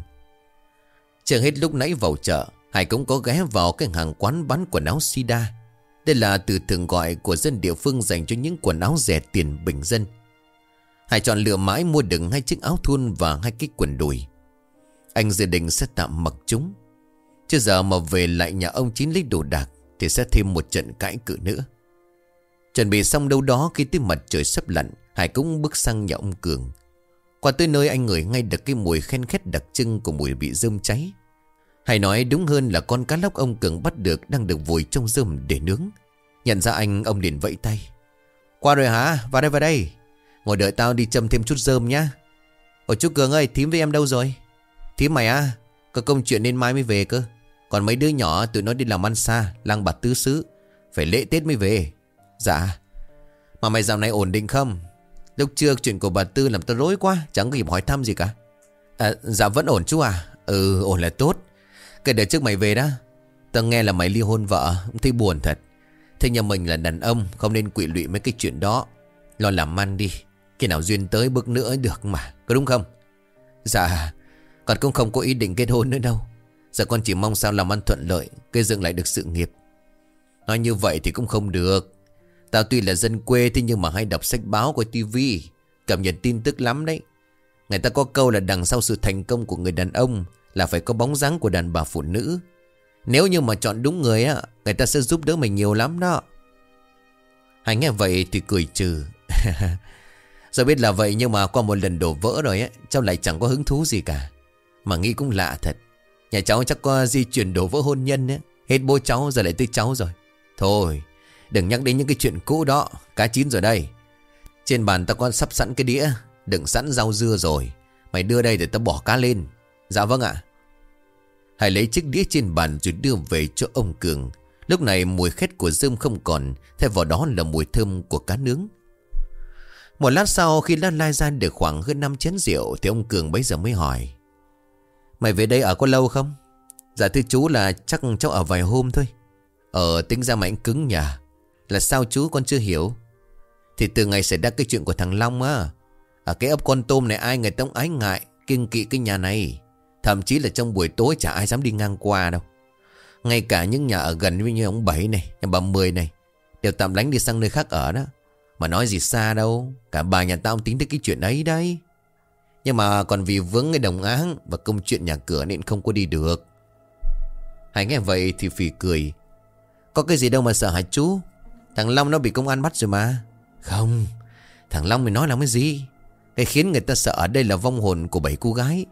Chưa hết lúc nãy vào chợ, Hải cũng có ghé vào cái hàng quán bán quần áo Sida. Đây là từ thường gọi của dân địa phương dành cho những quần áo rẻ tiền bình dân. Hải chọn lựa mãi mua được 2 chiếc áo thun và 2 cái quần đùi. Anh dự định sẽ tạm mặc chúng. Chứ giờ mà về lại nhà ông Chín lấy đồ đạc thì sẽ thêm một trận cãi cự nữa. Chuẩn bị xong đâu đó khi tới mặt trời sắp lặn, Hải cũng bước sang nhà ông Cường. Qua tới nơi anh ngửi ngay được cái mùi khen khét đặc trưng của mùi bị rơm cháy. Hải nói đúng hơn là con cá lóc ông Cường bắt được đang được vùi trong rơm để nướng. Nhận ra anh, ông liền vẫy tay. Qua rồi hả? Vào đây. Ngồi đợi tao đi châm thêm chút rơm nhá. Ủa chú Cường ơi, thím với em đâu rồi? Thím mày à? Có công chuyện nên mai mới về cơ. Còn mấy đứa nhỏ tụi nó đi làm ăn xa, lang bạt tứ xứ, phải lễ Tết mới về. Dạ. Mà mày dạo này ổn định không? Lúc trước chuyện của bà Tư làm tao rối quá, chẳng có kịp hỏi thăm gì cả. Dạ vẫn ổn chú à. Ổn là tốt. Cái đợt trước mày về đó, tao nghe là mày ly hôn vợ, thấy buồn thật. Thế nhà mình là đàn ông, không nên quỵ lụy mấy cái chuyện đó. Lo làm ăn đi, khi nào duyên tới bước nữa được mà, có đúng không? Dạ. Con cũng không có ý định kết hôn nữa đâu. Giờ con chỉ mong sao làm ăn thuận lợi, gây dựng lại được sự nghiệp. Nói như vậy thì cũng không được. Tao tuy là dân quê, thế nhưng mà hay đọc sách báo của tivi, cập nhật tin tức lắm đấy. Người ta có câu là đằng sau sự thành công của người đàn ông là phải có bóng dáng của đàn bà phụ nữ. Nếu như mà chọn đúng người á, người ta sẽ giúp đỡ mình nhiều lắm đó. Hải nghe vậy thì cười trừ. Giờ biết là vậy, nhưng mà qua một lần đổ vỡ rồi á, cháu lại chẳng có hứng thú gì cả. Mà nghĩ cũng lạ thật. Nhà cháu chắc có di chuyển đổ vỡ hôn nhân á. Hết bố cháu giờ lại tới cháu rồi. Thôi đừng nhắc đến những cái chuyện cũ đó. Cá chín rồi đây. Trên bàn tao có sắp sẵn cái đĩa đựng sẵn rau dưa rồi. Mày đưa đây để tao bỏ cá lên. Dạ vâng ạ. Hải lấy chiếc đĩa trên bàn rồi đưa về cho ông Cường. Lúc này mùi khét của rơm không còn, thay vào đó là mùi thơm của cá nướng. Một lát sau, khi đã lai ra được khoảng hơn 5 chén rượu thì ông Cường bấy giờ mới hỏi. Mày về đây ở có lâu không? Dạ thưa chú là chắc cháu ở vài hôm thôi. Tính ra mày anh cứng nhỉ. Là sao chú, con chưa hiểu. Thì từ ngày xảy ra cái chuyện của thằng Long á, ở cái ấp Con Tôm này ai người ta cũng ái ngại, kiêng kỵ cái nhà này. Thậm chí là trong buổi tối chả ai dám đi ngang qua đâu. Ngay cả những nhà ở gần như ông Bảy này, nhà bà Mười này, đều tạm lánh đi sang nơi khác ở đó. Mà nói gì xa đâu, cả bà nhà tao tính tới cái chuyện ấy đấy. Nhưng mà còn vì vướng cái đồng áng và công chuyện nhà cửa nên không có đi được. Hải nghe vậy thì phì cười. Có cái gì đâu mà sợ hả chú? Thằng Long nó bị công an bắt rồi mà. Không, thằng Long mày nói là cái gì? Cái khiến người ta sợ ở đây là vong hồn của 7 cô gái.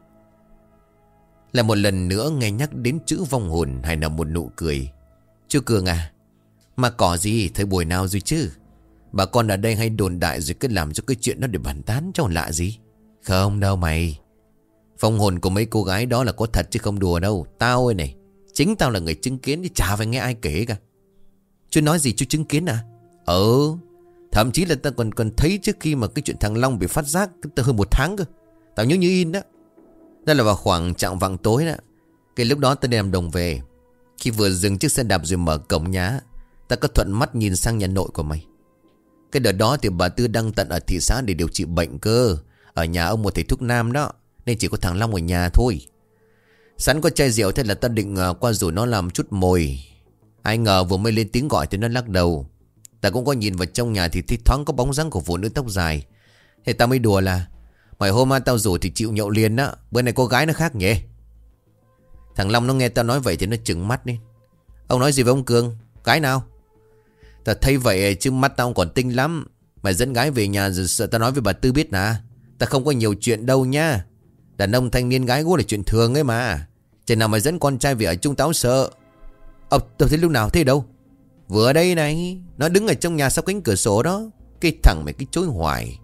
Lại một lần nữa nghe nhắc đến chữ vong hồn, Hải nở một nụ cười. Chú Cường à, mà có gì thời buổi nào rồi chứ? Bà con ở đây hay đồn đại rồi cứ làm cho cái chuyện đó để bàn tán cho lạ gì. Không đâu mày. Vong hồn của mấy cô gái đó là có thật chứ không đùa đâu. Tao ơi này, chính tao là người chứng kiến chứ chả phải nghe ai kể cả. Chú nói gì chú chứng kiến à? Thậm chí là ta còn thấy trước khi mà cái chuyện thằng Long bị phát giác ta hơn 1 tháng cơ. Tao nhớ như in đó. Đó là vào khoảng chạng vạng tối đó. Cái lúc đó ta đi làm đồng về. Khi vừa dừng chiếc xe đạp rồi mở cổng nhà, ta có thuận mắt nhìn sang nhà nội của mày. Cái đợt đó thì bà Tư đang tận ở thị xã để điều trị bệnh cơ. Ở nhà ông một thầy thuốc nam đó, nên chỉ có thằng Long ở nhà thôi. Sẵn có chai rượu, thế là ta định qua rủ nó làm chút mồi. Ai ngờ vừa mới lên tiếng gọi thì nó lắc đầu. Ta cũng có nhìn vào trong nhà thì thi thoáng có bóng dáng của phụ nữ tóc dài. Thế ta mới đùa là mày hôm nay tao rủ thì chịu nhậu liền đó. Bữa này có gái nó khác nhỉ. Thằng Long nó nghe tao nói vậy thì nó trừng mắt lên. Ông nói gì với ông Cường? Gái nào? Ta thấy vậy chứ mắt tao còn tinh lắm. Mày dẫn gái về nhà rồi sợ tao nói với bà Tư biết nè. Ta không có nhiều chuyện đâu nha. Đàn ông thanh niên gái gú là chuyện thường ấy mà. Chừng nào mày dẫn con trai về ở chung tao sợ. Tao thấy lúc nào thế đâu. Vừa đây này, nó đứng ở trong nhà sau cánh cửa sổ đó. Cái thằng mày cái chối hoài.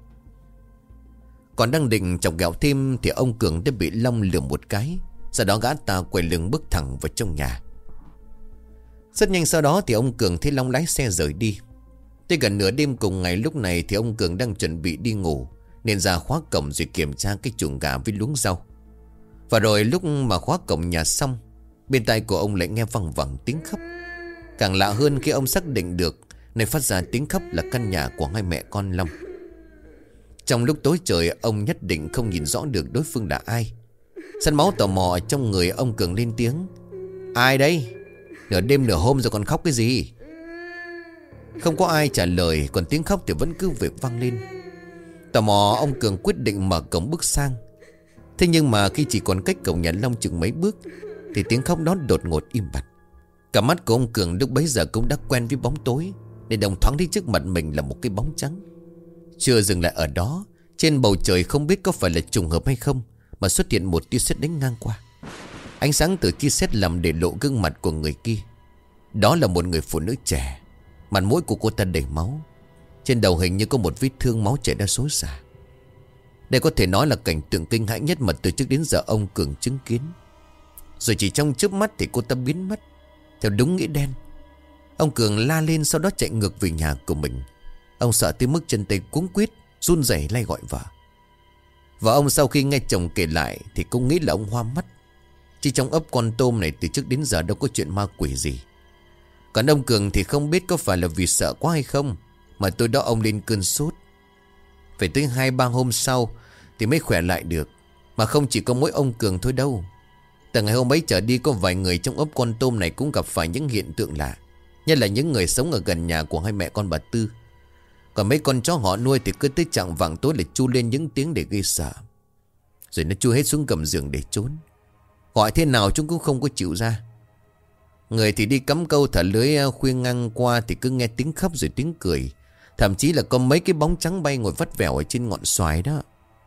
Còn đang định chọc ghẹo thêm thì ông Cường đã bị Long lườm một cái. Sau đó gã ta quay lưng bước thẳng vào trong nhà. Rất nhanh sau đó thì ông Cường thấy Long lái xe rời đi. Tới gần nửa đêm cùng ngày lúc này thì ông Cường đang chuẩn bị đi ngủ, nên ra khóa cổng rồi kiểm tra cái chuồng gà với luống rau. Và rồi lúc mà khóa cổng nhà xong, bên tai của ông lại nghe văng vẳng tiếng khóc. Càng lạ hơn khi ông xác định được nơi phát ra tiếng khóc là căn nhà của hai mẹ con Long. Trong lúc tối trời, ông nhất định không nhìn rõ được đối phương là ai. Săn máu tò mò trong người ông Cường lên tiếng. Ai đây? Nửa đêm nửa hôm rồi còn khóc cái gì? Không có ai trả lời, còn tiếng khóc thì vẫn cứ việc vang lên. Tò mò, ông Cường quyết định mở cổng bước sang. Thế nhưng mà khi chỉ còn cách cổng nhà Long chừng mấy bước thì tiếng khóc đó đột ngột im bặt. Cả mắt của ông Cường lúc bấy giờ cũng đã quen với bóng tối, nên đồng thoáng thấy trước mặt mình là một cái bóng trắng. Chưa dừng lại ở đó, trên bầu trời không biết có phải là trùng hợp hay không mà xuất hiện một tia sét đánh ngang qua. Ánh sáng từ tia sét làm để lộ gương mặt của người kia. Đó là một người phụ nữ trẻ. Mặt mũi của cô ta đầy máu. Trên đầu hình như có một vết thương máu chảy ra xối xả. Đây có thể nói là cảnh tượng kinh hãi nhất mà từ trước đến giờ ông Cường chứng kiến. Rồi chỉ trong chớp mắt thì cô ta biến mất theo đúng nghĩa đen. Ông Cường la lên, sau đó chạy ngược về nhà của mình. Ông sợ tới mức chân tay cuống quýt, run rẩy lay gọi vợ. Và ông sau khi nghe chồng kể lại thì cũng nghĩ là ông hoa mắt. Chỉ trong ấp con tôm này từ trước đến giờ đâu có chuyện ma quỷ gì. Còn ông Cường thì không biết có phải là vì sợ quá hay không mà tối đó ông lên cơn sốt. Phải tới 2-3 hôm sau thì mới khỏe lại được. Mà không chỉ có mỗi ông Cường thôi đâu. Từ ngày hôm ấy trở đi có vài người trong ấp con tôm này cũng gặp phải những hiện tượng lạ. Nhất là những người sống ở gần nhà của hai mẹ con bà Tư. Còn mấy con chó họ nuôi thì cứ tới chạng vạng tối lại chu lên những tiếng để gây sợ. Rồi nó chui hết xuống gầm giường để trốn. Gọi thế nào chúng cũng không có chịu ra. Người thì đi cắm câu thả lưới khuyên ngang qua thì cứ nghe tiếng khóc rồi tiếng cười. Thậm chí là có mấy cái bóng trắng bay ngồi vắt vẻo ở trên ngọn xoài đó.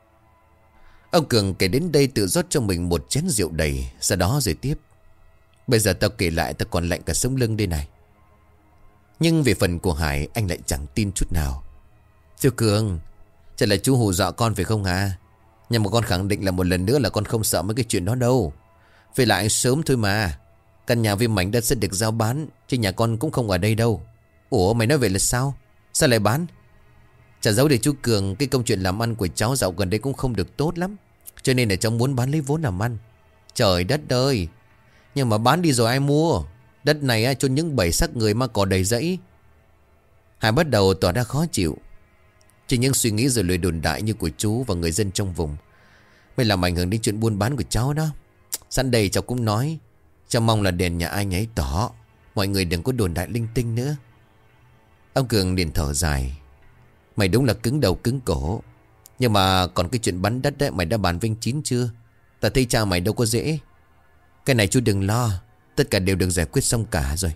Ông Cường kể đến đây tự rót cho mình một chén rượu đầy. Sau đó rồi tiếp. Bây giờ tao kể lại tao còn lạnh cả sống lưng đây này. Nhưng về phần của Hải, anh lại chẳng tin chút nào. Thưa Cường, chắc là chú hù dọa con phải không hả? Nhưng mà con khẳng định là một lần nữa là con không sợ mấy cái chuyện đó đâu. Về lại sớm thôi mà. Căn nhà với mảnh đất sẽ được giao bán, chứ nhà con cũng không ở đây đâu. Ủa mày nói vậy là sao? Sao lại bán? Chả giấu để chú Cường, cái công chuyện làm ăn của cháu dạo gần đây cũng không được tốt lắm. Cho nên là cháu muốn bán lấy vốn làm ăn. Trời đất ơi! Nhưng mà bán đi rồi ai mua? Đất này cho những bầy xác người mà cỏ đầy rẫy. Hải bắt đầu tỏ ra khó chịu. Chỉ những suy nghĩ rồi lời đồn đại như của chú và người dân trong vùng mới làm ảnh hưởng đến chuyện buôn bán của cháu đó. Sẵn đây cháu cũng nói, cháu mong là đèn nhà ai nấy tỏ. Mọi người đừng có đồn đại linh tinh nữa. Ông Cường liền thở dài. Mày đúng là cứng đầu cứng cổ. Nhưng mà còn cái chuyện bán đất đấy, mày đã bàn với anh Chín chưa? Ta thấy cha mày đâu có dễ. Cái này chú đừng lo, tất cả đều được giải quyết xong cả rồi.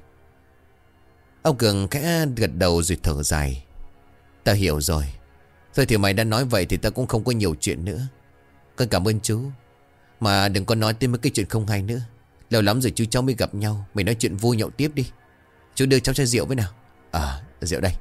Ông Cường khẽ gật đầu rồi thở dài. Ta hiểu rồi. Thôi thì mày đã nói vậy thì ta cũng không có nhiều chuyện nữa. Con cảm ơn chú. Mà đừng có nói tới mấy cái chuyện không hay nữa. Lâu lắm rồi chú cháu mới gặp nhau. Mày nói chuyện vui nhậu tiếp đi. Chú đưa cháu chai rượu với nào. Rượu đây.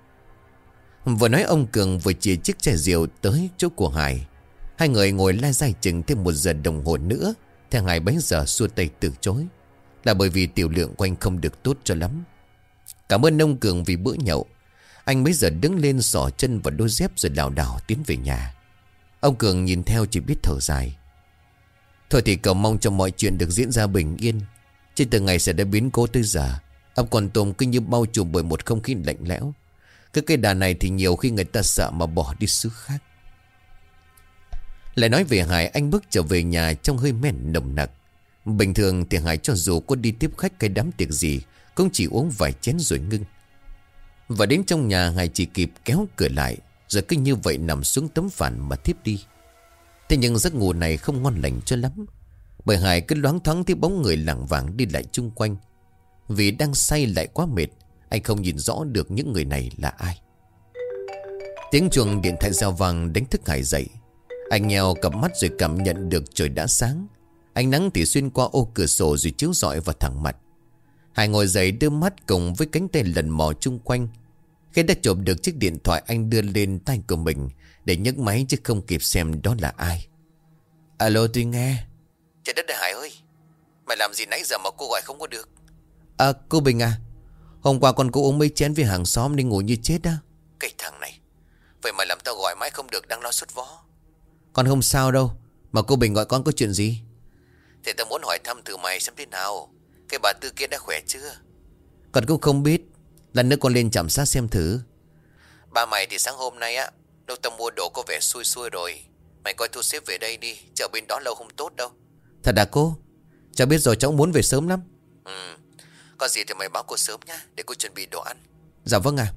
Vừa nói ông Cường vừa chìa chiếc chai rượu tới chỗ của Hải. Hai người ngồi lai dài chừng thêm 1 giờ đồng hồ nữa. Theo Hải bấy giờ xua tay từ chối. Là bởi vì tiểu lượng của anh không được tốt cho lắm. Cảm ơn ông Cường vì bữa nhậu. Anh mấy giờ đứng lên xỏ chân vào đôi dép rồi lảo đảo tiến về nhà. Ông Cường nhìn theo chỉ biết thở dài. Thôi thì cầu mong cho mọi chuyện được diễn ra bình yên. Trên từ ngày sẽ đã biến cố tới giờ, ông Con Tôm cứ như bao trùm bởi một không khí lạnh lẽo. Cái cây đà này thì nhiều khi người ta sợ mà bỏ đi xứ khác. Lại nói về Hải, anh bước trở về nhà trong hơi men nồng nặc. Bình thường thì Hải cho dù có đi tiếp khách cái đám tiệc gì cũng chỉ uống vài chén rồi ngưng. Và đến trong nhà Hải chỉ kịp kéo cửa lại, rồi cứ như vậy nằm xuống tấm phản mà thiếp đi. Thế nhưng giấc ngủ này không ngon lành cho lắm, bởi Hải cứ loáng thoáng thấy bóng người lảng vảng đi lại chung quanh. Vì đang say lại quá mệt, anh không nhìn rõ được những người này là ai. Tiếng chuông điện thoại reo vang đánh thức Hải dậy. Anh nheo cặp mắt rồi cảm nhận được trời đã sáng. Ánh nắng thì xuyên qua ô cửa sổ rồi chiếu rọi vào thẳng mặt. Hải ngồi dậy đưa mắt cùng với cánh tay lần mò chung quanh. Khi đã chộp được chiếc điện thoại, anh đưa lên tay của mình để nhấc máy chứ không kịp xem đó là ai. Alo, tôi nghe. Trời đất ơi Hải ơi, mày làm gì nãy giờ mà cô gọi không có được? Cô Bình à, hôm qua con cô uống mấy chén với hàng xóm nên ngủ như chết đó. Cái thằng này, vậy mà làm tao gọi mãi không được, đang lo sốt vó. Con không sao đâu, mà cô Bình gọi con có chuyện gì? Thì tao muốn hỏi thăm thử mày xem thế nào, cái bà Tư kia đã khỏe chưa? Con cũng không biết, lần nữa con lên trạm xá xem thử. Ba mày thì sáng hôm nay á, đâu tao mua đồ có vẻ xui xui rồi. Mày coi thu xếp về đây đi, chợ bên đó lâu không tốt đâu. Thật à cô? Cháu biết rồi, cháu muốn về sớm lắm. Có gì thì mày báo cô sớm nhá, để cô chuẩn bị đồ ăn. Dạ vâng ạ.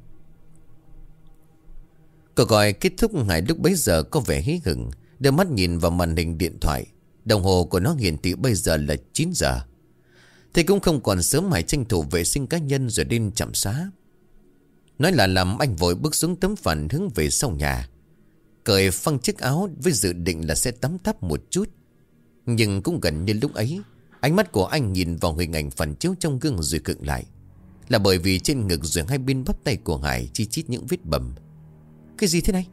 Cuộc gọi kết thúc, Hải lúc bấy giờ có vẻ hí hửng, đưa mắt nhìn vào màn hình điện thoại. Đồng hồ của nó hiển thị bây giờ là 9 giờ. Thế cũng không còn sớm, Hải tranh thủ vệ sinh cá nhân rồi đến trạm xá. Nói là làm, anh vội bước xuống tấm phản hướng về sau nhà, cởi phăng chiếc áo với dự định là sẽ tắm táp một chút. Nhưng cũng gần như lúc ấy, ánh mắt của anh nhìn vào hình ảnh phản chiếu trong gương rồi khựng lại. Là bởi vì trên ngực rồi hai bên bắp tay của Hải chi chít những vết bầm. Cái gì thế này?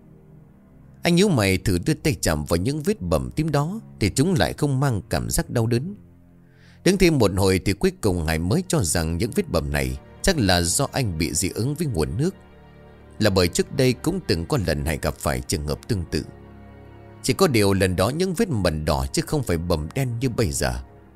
Anh nhíu mày thử đưa tay chạm vào những vết bầm tím đó thì chúng lại không mang cảm giác đau đớn. Đứng thêm một hồi thì cuối cùng Hải mới cho rằng những vết bầm này chắc là do anh bị dị ứng với nguồn nước. Là bởi trước đây cũng từng có lần Hải gặp phải trường hợp tương tự. Chỉ có điều lần đó những vết mẩn đỏ chứ không phải bầm đen như bây giờ.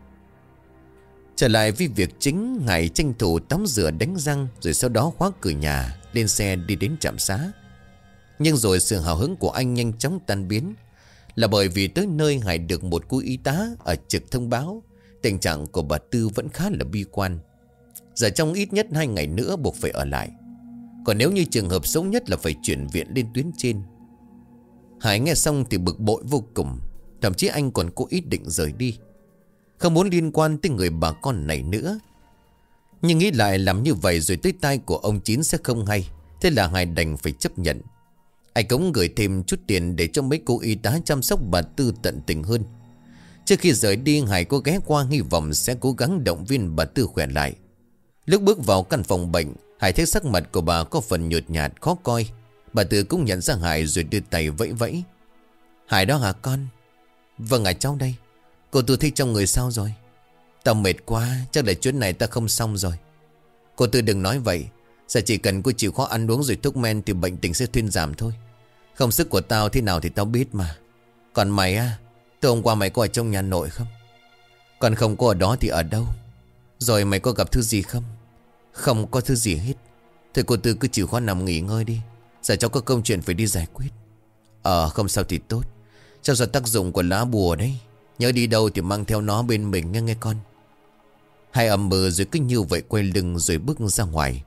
Trở lại với việc chính, Hải tranh thủ tắm rửa đánh răng rồi sau đó khóa cửa nhà, lên xe đi đến trạm xá. Nhưng rồi sự hào hứng của anh nhanh chóng tan biến. Là bởi vì tới nơi Hải được một cô y tá ở trực thông báo tình trạng của bà Tư vẫn khá là bi quan. Giờ trong ít nhất 2 ngày nữa buộc phải ở lại. Còn nếu như trường hợp xấu nhất là phải chuyển viện lên tuyến trên. Hải nghe xong thì bực bội vô cùng. Thậm chí anh còn có ý định rời đi, không muốn liên quan tới người bà con này nữa. Nhưng nghĩ lại làm như vậy rồi tới tai của ông Chín sẽ không hay. Thế là Hải đành phải chấp nhận. Anh cũng gửi thêm chút tiền để cho mấy cô y tá chăm sóc bà Tư tận tình hơn. Trước khi rời đi, Hải có ghé qua hy vọng sẽ cố gắng động viên bà Tư khỏe lại. Lúc bước vào căn phòng bệnh, Hải thấy sắc mặt của bà có phần nhợt nhạt khó coi. Bà Tư cũng nhận ra Hải rồi đưa tay vẫy vẫy. Hải đó hả con? Vâng ạ, cháu đây. Cô Tư thấy trong người sao rồi? Tao mệt quá, chắc là chuyến này ta không xong rồi. Cô Tư đừng nói vậy. Giờ chỉ cần cô chịu khó ăn uống rồi thuốc men thì bệnh tình sẽ thuyên giảm thôi. Không, sức của tao thế nào thì tao biết mà. Còn mày á, từ hôm qua mày có ở trong nhà nội không? Còn không có ở đó thì ở đâu? Rồi mày có gặp thứ gì không? Không có thứ gì hết. Thôi cô Tư cứ chịu khó nằm nghỉ ngơi đi. Giờ cháu có công chuyện phải đi giải quyết. Không sao thì tốt. Cháu do tác dụng của lá bùa đấy. Nhớ đi đâu thì mang theo nó bên mình nghe con. Hai ầm bừ rồi cứ như vậy quay lưng rồi bước ra ngoài.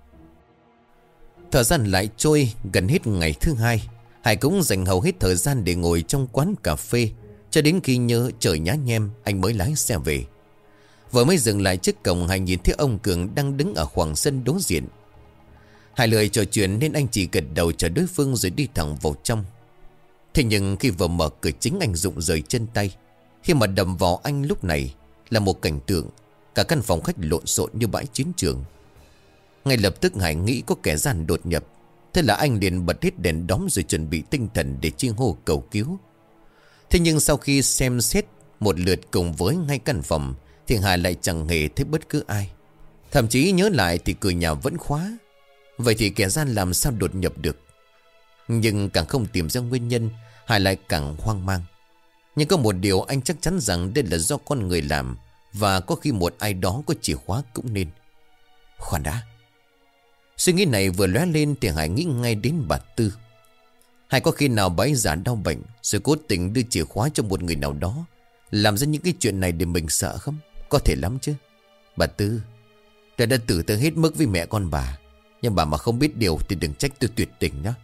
Thời gian lại trôi, gần hết ngày thứ hai. Hải cũng dành hầu hết thời gian để ngồi trong quán cà phê, cho đến khi nhớ trời nhá nhem anh mới lái xe về. Vừa mới dừng lại trước cổng, Hải nhìn thấy ông Cường đang đứng ở khoảng sân đối diện. Hải lười trò chuyện nên anh chỉ gật đầu cho đối phương rồi đi thẳng vào trong. Thế nhưng khi vừa mở cửa chính, anh rụng rời chân tay. Khi mà đầm vào anh lúc này là một cảnh tượng cả căn phòng khách lộn xộn như bãi chiến trường. Ngay lập tức Hải nghĩ có kẻ gian đột nhập. Thế là anh liền bật hết đèn đóm rồi chuẩn bị tinh thần để chi hô cầu cứu. Thế nhưng sau khi xem xét một lượt cùng với ngay căn phòng thì Hải lại chẳng hề thấy bất cứ ai. Thậm chí nhớ lại thì cửa nhà vẫn khóa. Vậy thì kẻ gian làm sao đột nhập được? Nhưng càng không tìm ra nguyên nhân, Hải lại càng hoang mang. Nhưng có một điều anh chắc chắn rằng đây là do con người làm, và có khi một ai đó có chìa khóa cũng nên. Khoan đã. Suy nghĩ này vừa lóe lên thì Hải nghĩ ngay đến bà Tư. Hải có khi nào bà ấy giả đau bệnh rồi cố tình đưa chìa khóa cho một người nào đó, làm ra những cái chuyện này để mình sợ không? Có thể lắm chứ. Bà Tư, tôi đã tử tế hết mức với mẹ con bà, nhưng bà mà không biết điều thì đừng trách tôi tuyệt tình nhé.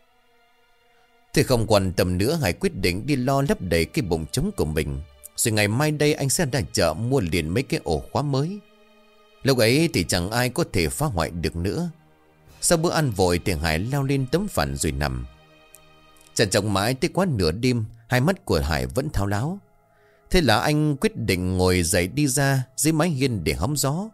Thì không quan tâm nữa, Hải quyết định đi lo lấp đầy cái bụng trống của mình. Rồi ngày mai đây anh sẽ ra chợ mua liền mấy cái ổ khóa mới. Lúc ấy thì chẳng ai có thể phá hoại được nữa. Sau bữa ăn vội thì Hải leo lên tấm phản rồi nằm. Trằn trọc mãi tới quá nửa đêm, hai mắt của Hải vẫn thao láo. Thế là anh quyết định ngồi dậy đi ra dưới mái hiên để hóng gió.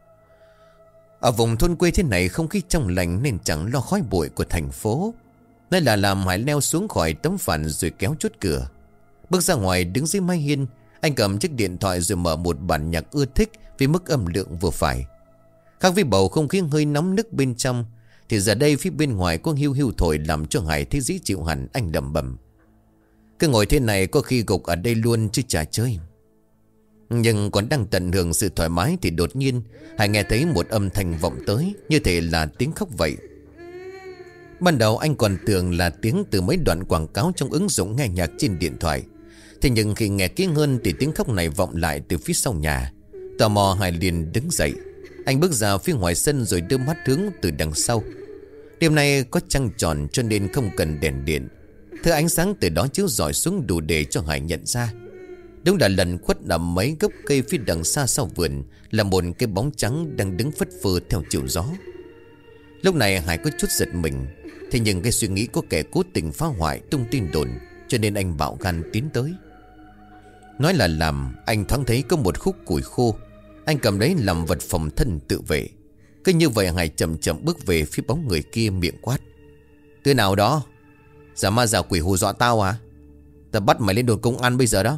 Ở vùng thôn quê thế này không khí trong lành nên chẳng lo khói bụi của thành phố. Đây là làm Hải leo xuống khỏi tấm phản rồi kéo chốt cửa. Bước ra ngoài đứng dưới mái hiên, anh cầm chiếc điện thoại rồi mở một bản nhạc ưa thích với mức âm lượng vừa phải. Khác với bầu không khí hơi nóng nức bên trong, thì giờ đây phía bên ngoài có hiu hiu thổi làm cho Hải thấy dễ chịu hẳn. Anh lẩm bẩm, cứ ngồi thế này có khi gục ở đây luôn chứ chả chơi. Nhưng còn đang tận hưởng sự thoải mái thì đột nhiên Hải nghe thấy một âm thanh vọng tới, như thể là tiếng khóc vậy. Ban đầu anh còn tưởng là tiếng từ mấy đoạn quảng cáo trong ứng dụng nghe nhạc trên điện thoại. Thế nhưng khi nghe kỹ hơn thì tiếng khóc này vọng lại từ phía sau nhà. Tò mò Hải liền đứng dậy. Anh bước ra phía ngoài sân rồi đưa mắt hướng từ đằng sau. Đêm nay có trăng tròn cho nên không cần đèn điện. Thứ ánh sáng từ đó chiếu rọi xuống đủ để cho Hải nhận ra. Đúng là lần khuất nằm mấy gốc cây phía đằng xa sau vườn là một cái bóng trắng đang đứng phất phơ theo chiều gió. Lúc này Hải có chút giật mình. Thế nhưng cái suy nghĩ có kẻ cố tình phá hoại tung tin đồn, cho nên anh bạo gan tiến tới. Nói là làm, anh thoáng thấy có một khúc củi khô. Anh cầm lấy làm vật phòng thân tự vệ. Cứ như vậy Hải chậm chậm bước về phía bóng người kia, miệng quát: "Từ nào đó? Giả ma giả quỷ hù dọa tao à? Ta bắt mày lên đồn công an bây giờ đó."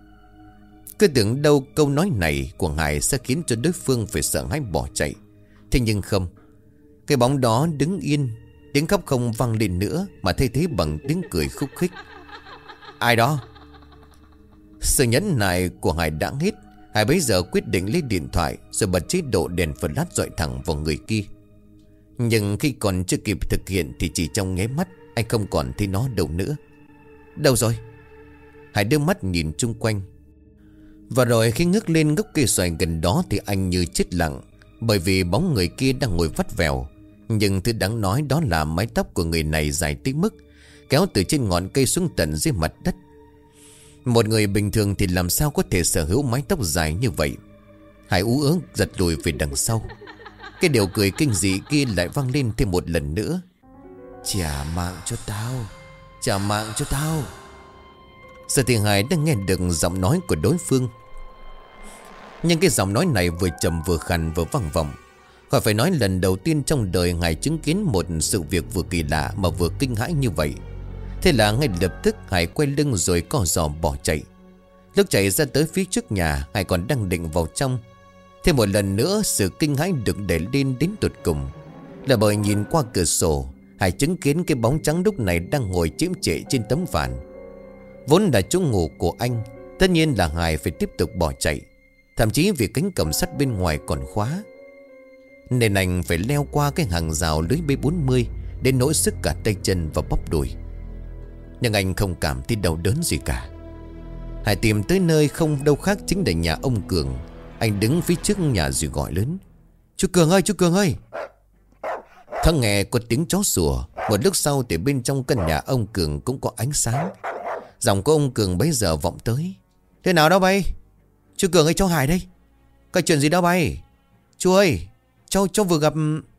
Cứ tưởng đâu câu nói này của Hải sẽ khiến cho đối phương phải sợ hãi bỏ chạy. Thế nhưng không. Cái bóng đó đứng yên, tiếng khóc không vang lên nữa mà thay thế bằng tiếng cười khúc khích. "Ai đó?" Sự nhẫn nại của Hải đã hết. Hải bấy giờ quyết định lấy điện thoại rồi bật chế độ đèn flash dọi thẳng vào người kia. Nhưng khi còn chưa kịp thực hiện thì chỉ trong nháy mắt anh không còn thấy nó đâu nữa. Đâu rồi? Hải đưa mắt nhìn chung quanh. Và rồi khi ngước lên gốc cây xoài gần đó thì anh như chết lặng, bởi vì bóng người kia đang ngồi vắt vẻo. Nhưng thứ đáng nói đó là mái tóc của người này dài tới mức kéo từ trên ngọn cây xuống tận dưới mặt đất. Một người bình thường thì làm sao có thể sở hữu mái tóc dài như vậy. Hải ú ớ giật lùi về đằng sau. Cái điều cười kinh dị kia lại vang lên thêm một lần nữa: "Trả mạng cho tao, trả mạng cho tao." Giờ thì Hải đã nghe được giọng nói của đối phương. Nhưng cái giọng nói này vừa trầm vừa khàn vừa vang vọng. Khỏi phải nói lần đầu tiên trong đời Hải chứng kiến một sự việc vừa kỳ lạ mà vừa kinh hãi như vậy. Thế là ngay lập tức Hải quay lưng rồi co giò bỏ chạy. Lúc chạy ra tới phía trước nhà, Hải còn đang định vào trong. Thêm một lần nữa sự kinh hãi được đẩy lên đến tột cùng. Là bởi nhìn qua cửa sổ, Hải chứng kiến cái bóng trắng lúc này đang ngồi chiếm trệ trên tấm ván. Vốn là chỗ ngủ của anh, tất nhiên là Hải phải tiếp tục bỏ chạy. Thậm chí vì cánh cổng sắt bên ngoài còn khóa, nên anh phải leo qua cái hàng rào lưới B40 đến nỗi sức cả tay chân và bắp đùi. Nhưng anh không cảm thấy đau đớn gì cả. Hải tìm tới nơi không đâu khác chính là nhà ông Cường. Anh đứng phía trước nhà rồi gọi lớn: "Chú Cường ơi, chú Cường ơi!" Thoáng nghe có tiếng chó sủa. Một lúc sau thì bên trong căn nhà ông Cường cũng có ánh sáng. Giọng của ông Cường bấy giờ vọng tới: "Thế nào đó bay? Chú Cường ơi, cháu Hải đây. Có chuyện gì đó bay? Chú ơi, cháu vừa gặp..."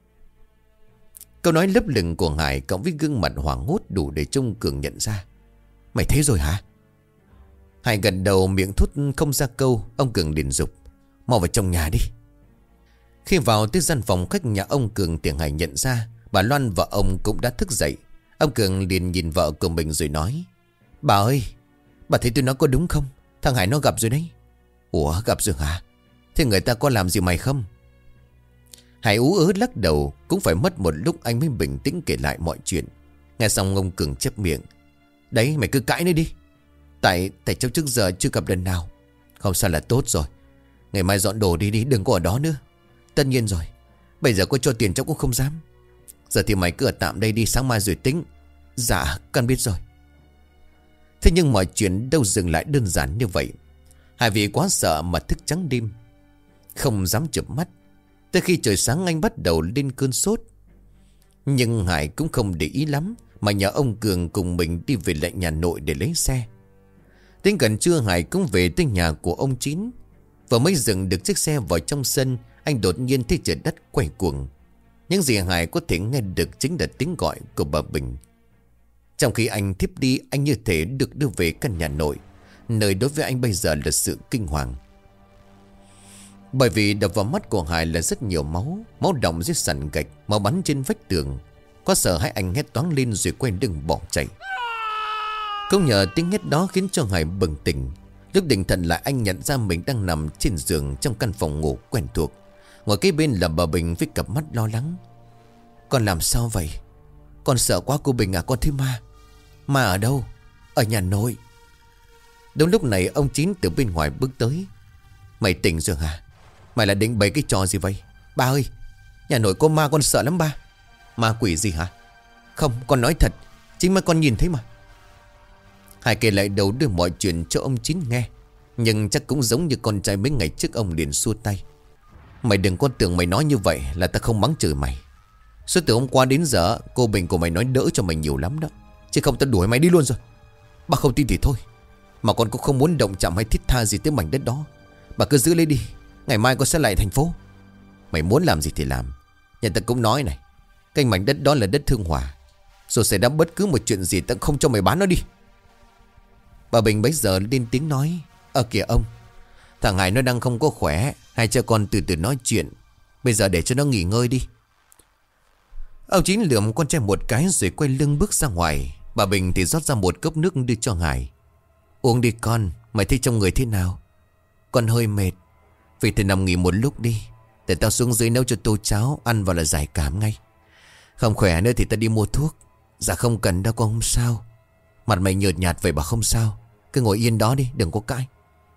Câu nói lấp lửng của Hải cộng với gương mặt hoảng hốt đủ để trông Cường nhận ra. "Mày thấy rồi hả?" Hải gật đầu miệng thốt không ra câu. Ông Cường liền giục: "Mau vào trong nhà đi." Khi vào tới gian phòng khách nhà ông Cường thì Hải nhận ra bà Loan và ông cũng đã thức dậy. Ông Cường liền nhìn vợ của mình rồi nói: "Bà ơi, bà thấy tôi nói có đúng không? Thằng Hải nó gặp rồi đấy." "Ủa, gặp rồi hả? Thế người ta có làm gì mày không?" Hải ú ớ lắc đầu. Cũng phải mất một lúc anh mới bình tĩnh kể lại mọi chuyện. Nghe xong ông Cường chép miệng. Đấy mày cứ cãi nữa đi. Tại cháu trước giờ chưa gặp lần nào. Không sao là tốt rồi. Ngày mai dọn đồ đi đừng có ở đó nữa. Tất nhiên rồi. Bây giờ có cho tiền cháu cũng không dám. Giờ thì mày cứ ở tạm đây đi, sáng mai rồi tính. Dạ con biết rồi. Thế nhưng mọi chuyện đâu dừng lại đơn giản như vậy. Hải vì quá sợ mà thức trắng đêm, không dám chợp mắt. Tới khi trời sáng anh bắt đầu lên cơn sốt. Nhưng Hải cũng không để ý lắm, mà nhờ ông Cường cùng mình đi về lại nhà nội để lấy xe. Đến gần trưa Hải cũng về tới nhà của ông Chín. Vừa mới dừng được chiếc xe vào trong sân, anh đột nhiên thấy trời đất quay cuồng. Những gì Hải có thể nghe được chính là tiếng gọi của bà Bình. Trong khi anh thiếp đi, anh như thể được đưa về căn nhà nội, nơi đối với anh bây giờ là sự kinh hoàng. Bởi vì đập vào mắt của Hải là rất nhiều máu. Máu đọng dưới sàn gạch, máu bắn trên vách tường. Có sợ hãi anh hét toáng lên rồi quay lưng bỏ chạy. Không nhờ tiếng hét đó khiến cho Hải bừng tỉnh. Lúc định thần lại anh nhận ra mình đang nằm trên giường trong căn phòng ngủ quen thuộc. Ngồi kế bên là bà Bình với cặp mắt lo lắng. Con làm sao vậy? Con sợ quá cô Bình à, con thấy ma. Ma ở đâu? Ở nhà nội. Đúng lúc này ông Chín từ bên ngoài bước tới. Mày tỉnh rồi hả? Mày là định bày cái trò gì vậy? Ba ơi, nhà nội có ma, con sợ lắm ba. Ma quỷ gì hả? Không, con nói thật, chính mà con nhìn thấy mà. Hải kể lại đầu đưa mọi chuyện cho ông Chín nghe. Nhưng chắc cũng giống như con trai mấy ngày trước, ông liền xua tay. Mày đừng có tưởng mày nói như vậy là ta không mắng chửi mày. Suốt từ hôm qua đến giờ cô Bình của mày nói đỡ cho mày nhiều lắm đó, chứ không ta đuổi mày đi luôn rồi. Bà không tin thì thôi, mà con cũng không muốn động chạm hay thiết tha gì tới mảnh đất đó. Bà cứ giữ lấy đi, ngày mai con sẽ lại thành phố. Mày muốn làm gì thì làm. Nhà ta cũng nói này, cái mảnh đất đó là đất thương hòa, rồi xảy ra bất cứ một chuyện gì ta không cho mày bán nó đi. Bà Bình bấy giờ lên tiếng nói. Kìa ông, thằng Hải nó đang không có khỏe, hai cha con từ từ nói chuyện. Bây giờ để cho nó nghỉ ngơi đi. Ông Chín lườm con trai một cái rồi quay lưng bước ra ngoài. Bà Bình thì rót ra một cốc nước đưa cho Hải. Uống đi con, mày thấy trong người thế nào? Con hơi mệt, vì thì nằm nghỉ một lúc đi, để tao xuống dưới nấu cho tô cháo, ăn vào là giải cảm ngay. Không khỏe nữa thì ta đi mua thuốc. Dạ không cần đâu con, không sao. Mặt mày nhợt nhạt vậy bà không sao. Cứ ngồi yên đó đi, đừng có cãi.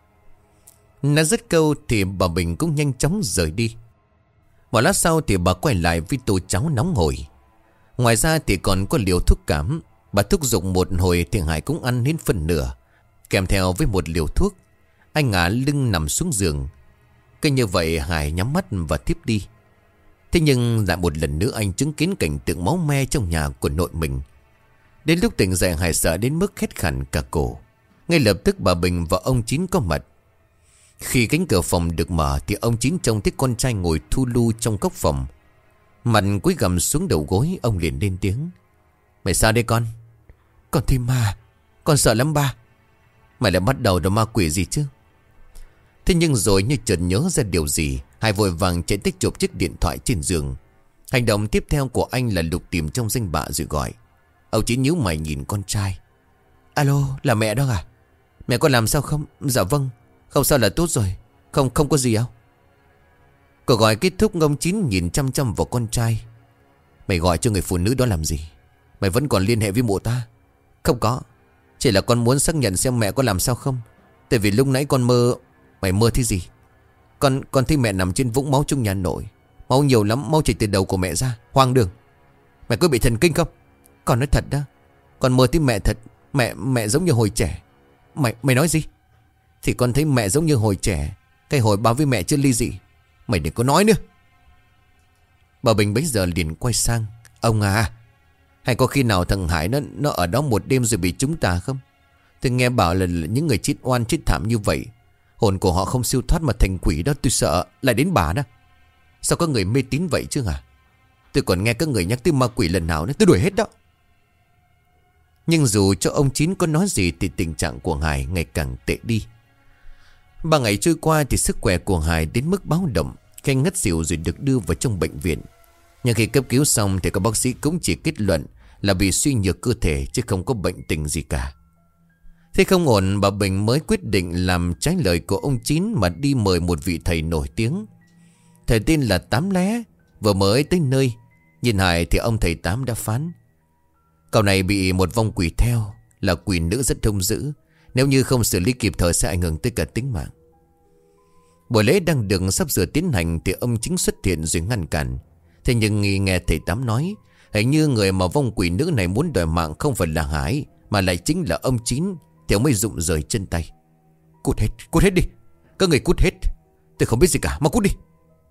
Nói dứt câu thì bà Bình cũng nhanh chóng rời đi. Một lát sau thì bà quay lại với tô cháo nóng hổi. Ngoài ra thì còn có liều thuốc cảm. Bà thúc giục một hồi thì Hải cũng ăn đến phần nửa, kèm theo với một liều thuốc. Anh ngả lưng nằm xuống giường. Cứ như vậy Hải nhắm mắt và thiếp đi. Thế nhưng lại một lần nữa anh chứng kiến cảnh tượng máu me trong nhà của nội mình. Đến lúc tỉnh dậy Hải sợ đến mức hét khản cả cổ. Ngay lập tức bà Bình và ông Chín có mặt. Khi cánh cửa phòng được mở thì ông Chín trông thấy con trai ngồi thu lu trong góc phòng, mặt cúi gằm xuống đầu gối. Ông liền lên tiếng. Mày sao đây con? Con thấy ma, con sợ lắm ba. Mày lại bắt đầu đó ma quỷ gì chứ? Thế nhưng rồi như chợt nhớ ra điều gì, Hải vội vàng chạy tích chụp chiếc điện thoại trên giường. Hành động tiếp theo của anh là lục tìm trong danh bạ rồi gọi. Ông Chín nhíu mày nhìn con trai. Alo, là mẹ đó à? Mẹ có làm sao không? Dạ vâng, không sao là tốt rồi. Không có gì đâu. Cuộc gọi kết thúc, ông Chín nhìn chăm chăm vào con trai. Mày gọi cho người phụ nữ đó làm gì? Mày vẫn còn liên hệ với mụ ta? Không có, chỉ là con muốn xác nhận xem mẹ có làm sao không. Tại vì lúc nãy con mơ. Mày mơ thế gì? Con thấy mẹ nằm trên vũng máu trong nhà nội. Máu nhiều lắm, máu chảy từ đầu của mẹ ra. Hoang đường. Mày có bị thần kinh không? Con nói thật đó, con mơ thấy mẹ thật. Mẹ giống như hồi trẻ. Mày nói gì? Thì con thấy mẹ giống như hồi trẻ, cái hồi báo với mẹ chưa ly dị. Mày đừng có nói nữa. Bà Bình bấy giờ liền quay sang. Ông à, hay có khi nào thằng Hải nó ở đó một đêm rồi bị chúng ta không? Tôi nghe bảo là những người chết oan chết thảm như vậy, hồn của họ không siêu thoát mà thành quỷ đó. Tôi sợ lại đến bà đó. Sao có người mê tín vậy chứ hả? Tôi còn nghe các người nhắc tới ma quỷ lần nào nữa, tôi đuổi hết đó. Nhưng dù cho ông Chín có nói gì thì tình trạng của Hải ngày càng tệ đi. 3 ngày trôi qua thì sức khỏe của Hải đến mức báo động. Khi ngất xỉu rồi được đưa vào trong bệnh viện. Nhưng khi cấp cứu xong thì các bác sĩ cũng chỉ kết luận là bị suy nhược cơ thể, chứ không có bệnh tình gì cả. Thế không ổn, bà Bình mới quyết định làm trái lời của ông Chín mà đi mời một vị thầy nổi tiếng. Thầy tên là Tám Lé, Vừa mới tới nơi, nhìn Hải thì ông thầy Tám đã phán: cậu này bị một vong quỷ theo, là quỷ nữ rất hung dữ. Nếu như không xử lý kịp thời sẽ ảnh hưởng tới cả tính mạng. Buổi lễ đang được sắp sửa tiến hành thì ông Chính xuất hiện rồi ngăn cản. Thế nhưng nghe thầy Tám nói, hình như người mà vong quỷ nữ này muốn đòi mạng không phải là Hải, mà lại chính là ông Chín. Thì ông mới rụng rời chân tay. Cút hết đi. Các người cút hết. Tôi không biết gì cả, mà cút đi.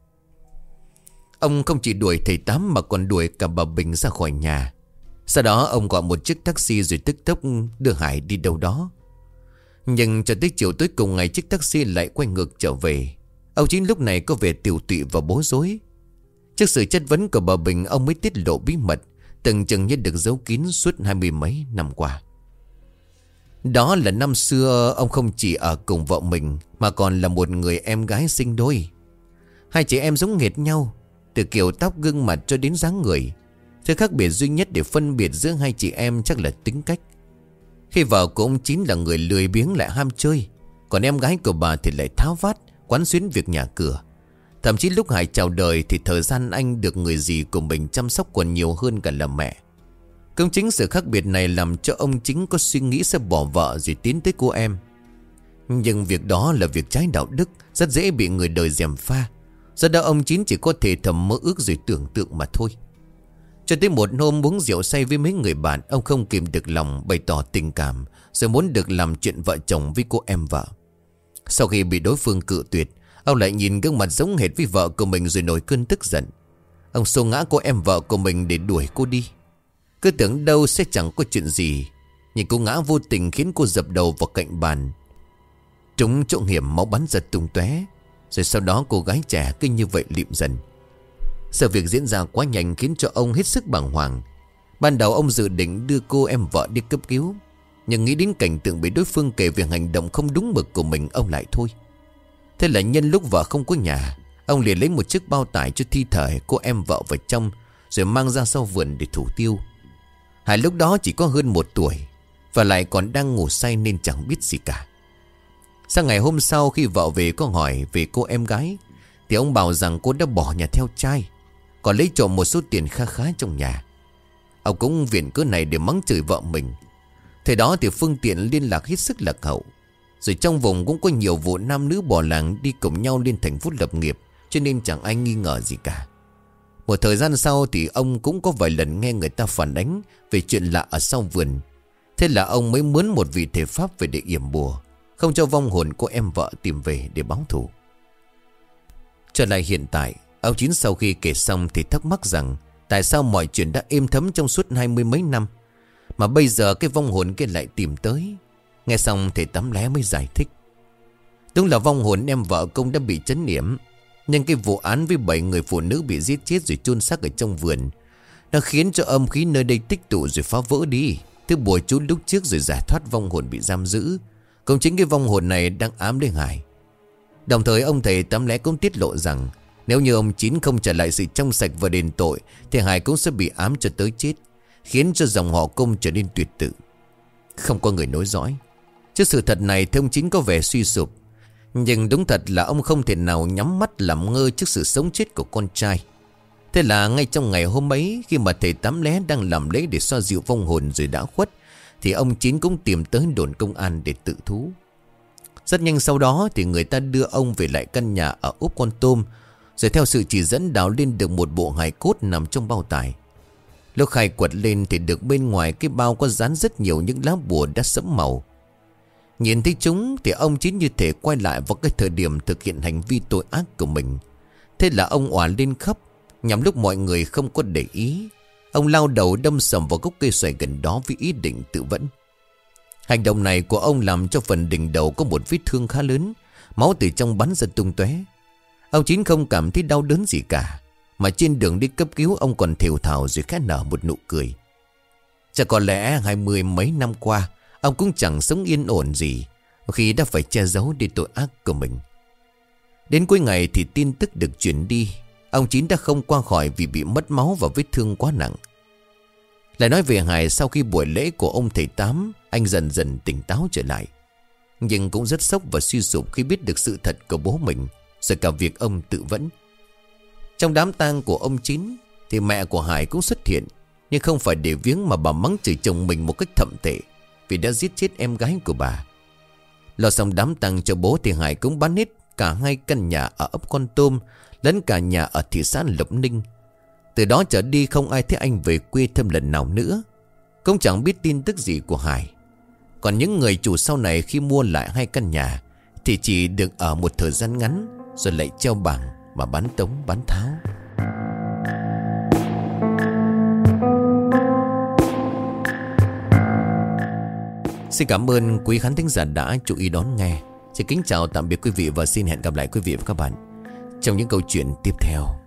Ông không chỉ đuổi thầy Tám mà còn đuổi cả bà Bình ra khỏi nhà. Sau đó ông gọi một chiếc taxi rồi tức tốc đưa Hải đi đâu đó. Nhưng cho tới chiều tối cùng ngày, chiếc taxi lại quay ngược trở về. Ông Chín lúc này có vẻ tiều tụy và bối rối. Trước sự chất vấn của bà Bình, ông mới tiết lộ bí mật từng chừng như được giấu kín suốt 20 mấy năm qua. Đó là năm xưa ông không chỉ ở cùng vợ mình mà còn là một người em gái sinh đôi. Hai chị em giống hệt nhau, từ kiểu tóc, gương mặt cho đến dáng người. Thứ khác biệt duy nhất để phân biệt giữa hai chị em chắc là tính cách. Khi vợ của ông Chín là người lười biếng lại ham chơi, còn em gái của bà thì lại tháo vát, quán xuyến việc nhà cửa. Thậm chí lúc Hải chào đời thì thời gian anh được người dì của mình chăm sóc còn nhiều hơn cả là mẹ. Cũng chính sự khác biệt này làm cho ông Chính có suy nghĩ sẽ bỏ vợ rồi tiến tới cô em. Nhưng việc đó là việc trái đạo đức, rất dễ bị người đời gièm pha. Do đó ông Chín chỉ có thể thầm mơ ước rồi tưởng tượng mà thôi. Cho tới một hôm uống rượu say với mấy người bạn, ông không kìm được lòng bày tỏ tình cảm, rồi muốn được làm chuyện vợ chồng với cô em vợ. Sau khi bị đối phương cự tuyệt, ông lại nhìn gương mặt giống hệt với vợ của mình rồi nổi cơn tức giận. Ông xô ngã cô em vợ của mình để đuổi cô đi. Cứ tưởng đâu sẽ chẳng có chuyện gì, nhưng cô ngã vô tình khiến cô dập đầu vào cạnh bàn, trúng chỗ hiểm, máu bắn giật tung tóe. Rồi sau đó cô gái trẻ cứ như vậy lịm dần. Sự việc diễn ra quá nhanh khiến cho ông hết sức bàng hoàng. Ban đầu ông dự định đưa cô em vợ đi cấp cứu, nhưng nghĩ đến cảnh tượng bị đối phương kể về hành động không đúng mực của mình, ông lại thôi. Thế là nhân lúc vợ không có nhà, ông liền lấy một chiếc bao tải cho thi thể cô em vợ vào trong, rồi mang ra sau vườn để thủ tiêu. Hải lúc đó chỉ có hơn 1 tuổi, và lại còn đang ngủ say nên chẳng biết gì cả. Sang ngày hôm sau khi vợ về có hỏi về cô em gái, thì ông bảo rằng cô đã bỏ nhà theo trai, còn lấy trộm một số tiền kha khá trong nhà. Ông cũng viện cớ này để mắng chửi vợ mình. Thời đó thì phương tiện liên lạc hết sức lạc hậu, rồi trong vùng cũng có nhiều vụ nam nữ bỏ làng đi cùng nhau lên thành phố lập nghiệp, cho nên chẳng ai nghi ngờ gì cả. Một thời gian sau thì ông cũng có vài lần nghe người ta phản ánh về chuyện lạ ở sau vườn. Thế là ông mới mướn một vị thầy pháp về để yểm bùa, không cho vong hồn cô em vợ tìm về để báo thù. Trở lại hiện tại, ông Chín sau khi kể xong thì thắc mắc rằng tại sao mọi chuyện đã êm thấm trong suốt 20 mấy năm mà bây giờ cái vong hồn kia lại tìm tới. Nghe xong thầy Tám Lé mới giải thích. Đúng là vong hồn em vợ công đã bị trấn yểm, nhưng cái vụ án với 7 người phụ nữ bị giết chết rồi chôn xác ở trong vườn, nó khiến cho âm khí nơi đây tích tụ rồi phá vỡ đi thứ bùa chú lúc trước rồi giải thoát vong hồn bị giam giữ. Cũng chính cái vong hồn này đang ám đến Hải. Đồng thời ông thầy Tám Lé cũng tiết lộ rằng nếu như ông Chín không trả lại sự trong sạch và đền tội thì Hải cũng sẽ bị ám cho tới chết, khiến cho dòng họ Công trở nên tuyệt tự, không có người nối dõi. Trước sự thật này thì ông Chín có vẻ suy sụp, nhưng đúng thật là ông không thể nào nhắm mắt làm ngơ trước sự sống chết của con trai. Thế là ngay trong ngày hôm ấy, khi mà thầy Tám Lé đang làm lễ để xoa dịu vong hồn rồi đã khuất, thì ông Chín cũng tìm tới đồn công an để tự thú. Rất nhanh sau đó thì người ta đưa ông về lại căn nhà ở úp Con Tôm, rồi theo sự chỉ dẫn đào lên được một bộ hài cốt nằm trong bao tải. Lúc khai quật lên thì được bên ngoài cái bao có dán rất nhiều những lá bùa đã sẫm màu. Nhìn thấy chúng thì ông Chín như thể quay lại vào cái thời điểm thực hiện hành vi tội ác của mình. Thế là ông òa lên khóc. Nhằm lúc mọi người không có để ý, ông lao đầu đâm sầm vào gốc cây xoài gần đó với ý định tự vẫn. Hành động này của ông làm cho phần đỉnh đầu có một vết thương khá lớn, máu từ trong bắn ra tung tóe. Ông Chín không cảm thấy đau đớn gì cả, mà trên đường đi cấp cứu ông còn thều thào rồi khẽ nở một nụ cười. Chắc có lẽ 20 mấy năm qua ông cũng chẳng sống yên ổn gì khi đã phải che giấu đi tội ác của mình. Đến cuối ngày thì tin tức được truyền đi, ông Chín đã không qua khỏi vì bị mất máu và vết thương quá nặng. Lại nói về Hải, sau khi buổi lễ của ông thầy Tám, anh dần dần tỉnh táo trở lại, nhưng cũng rất sốc và suy sụp khi biết được sự thật của bố mình, rồi cả việc ông tự vẫn. Trong đám tang của ông Chín thì mẹ của Hải cũng xuất hiện, nhưng không phải để viếng mà bà mắng chửi chồng mình một cách thậm tệ vì đã giết chết em gái của bà. Lo xong đám tang cho bố thì Hải cũng bán hết cả 2 căn nhà ở ấp Con Tôm lẫn cả nhà ở thị xã Lộc Ninh. Từ đó trở đi không ai thấy anh về quê thêm lần nào nữa, cũng chẳng biết tin tức gì của Hải. Còn những người chủ sau này khi mua lại 2 căn nhà thì chỉ được ở một thời gian ngắn rồi lại treo bảng mà bán tống bán tháo. Xin cảm ơn quý khán thính giả đã chú ý đón nghe. Xin kính chào tạm biệt quý vị và xin hẹn gặp lại quý vị và các bạn trong những câu chuyện tiếp theo.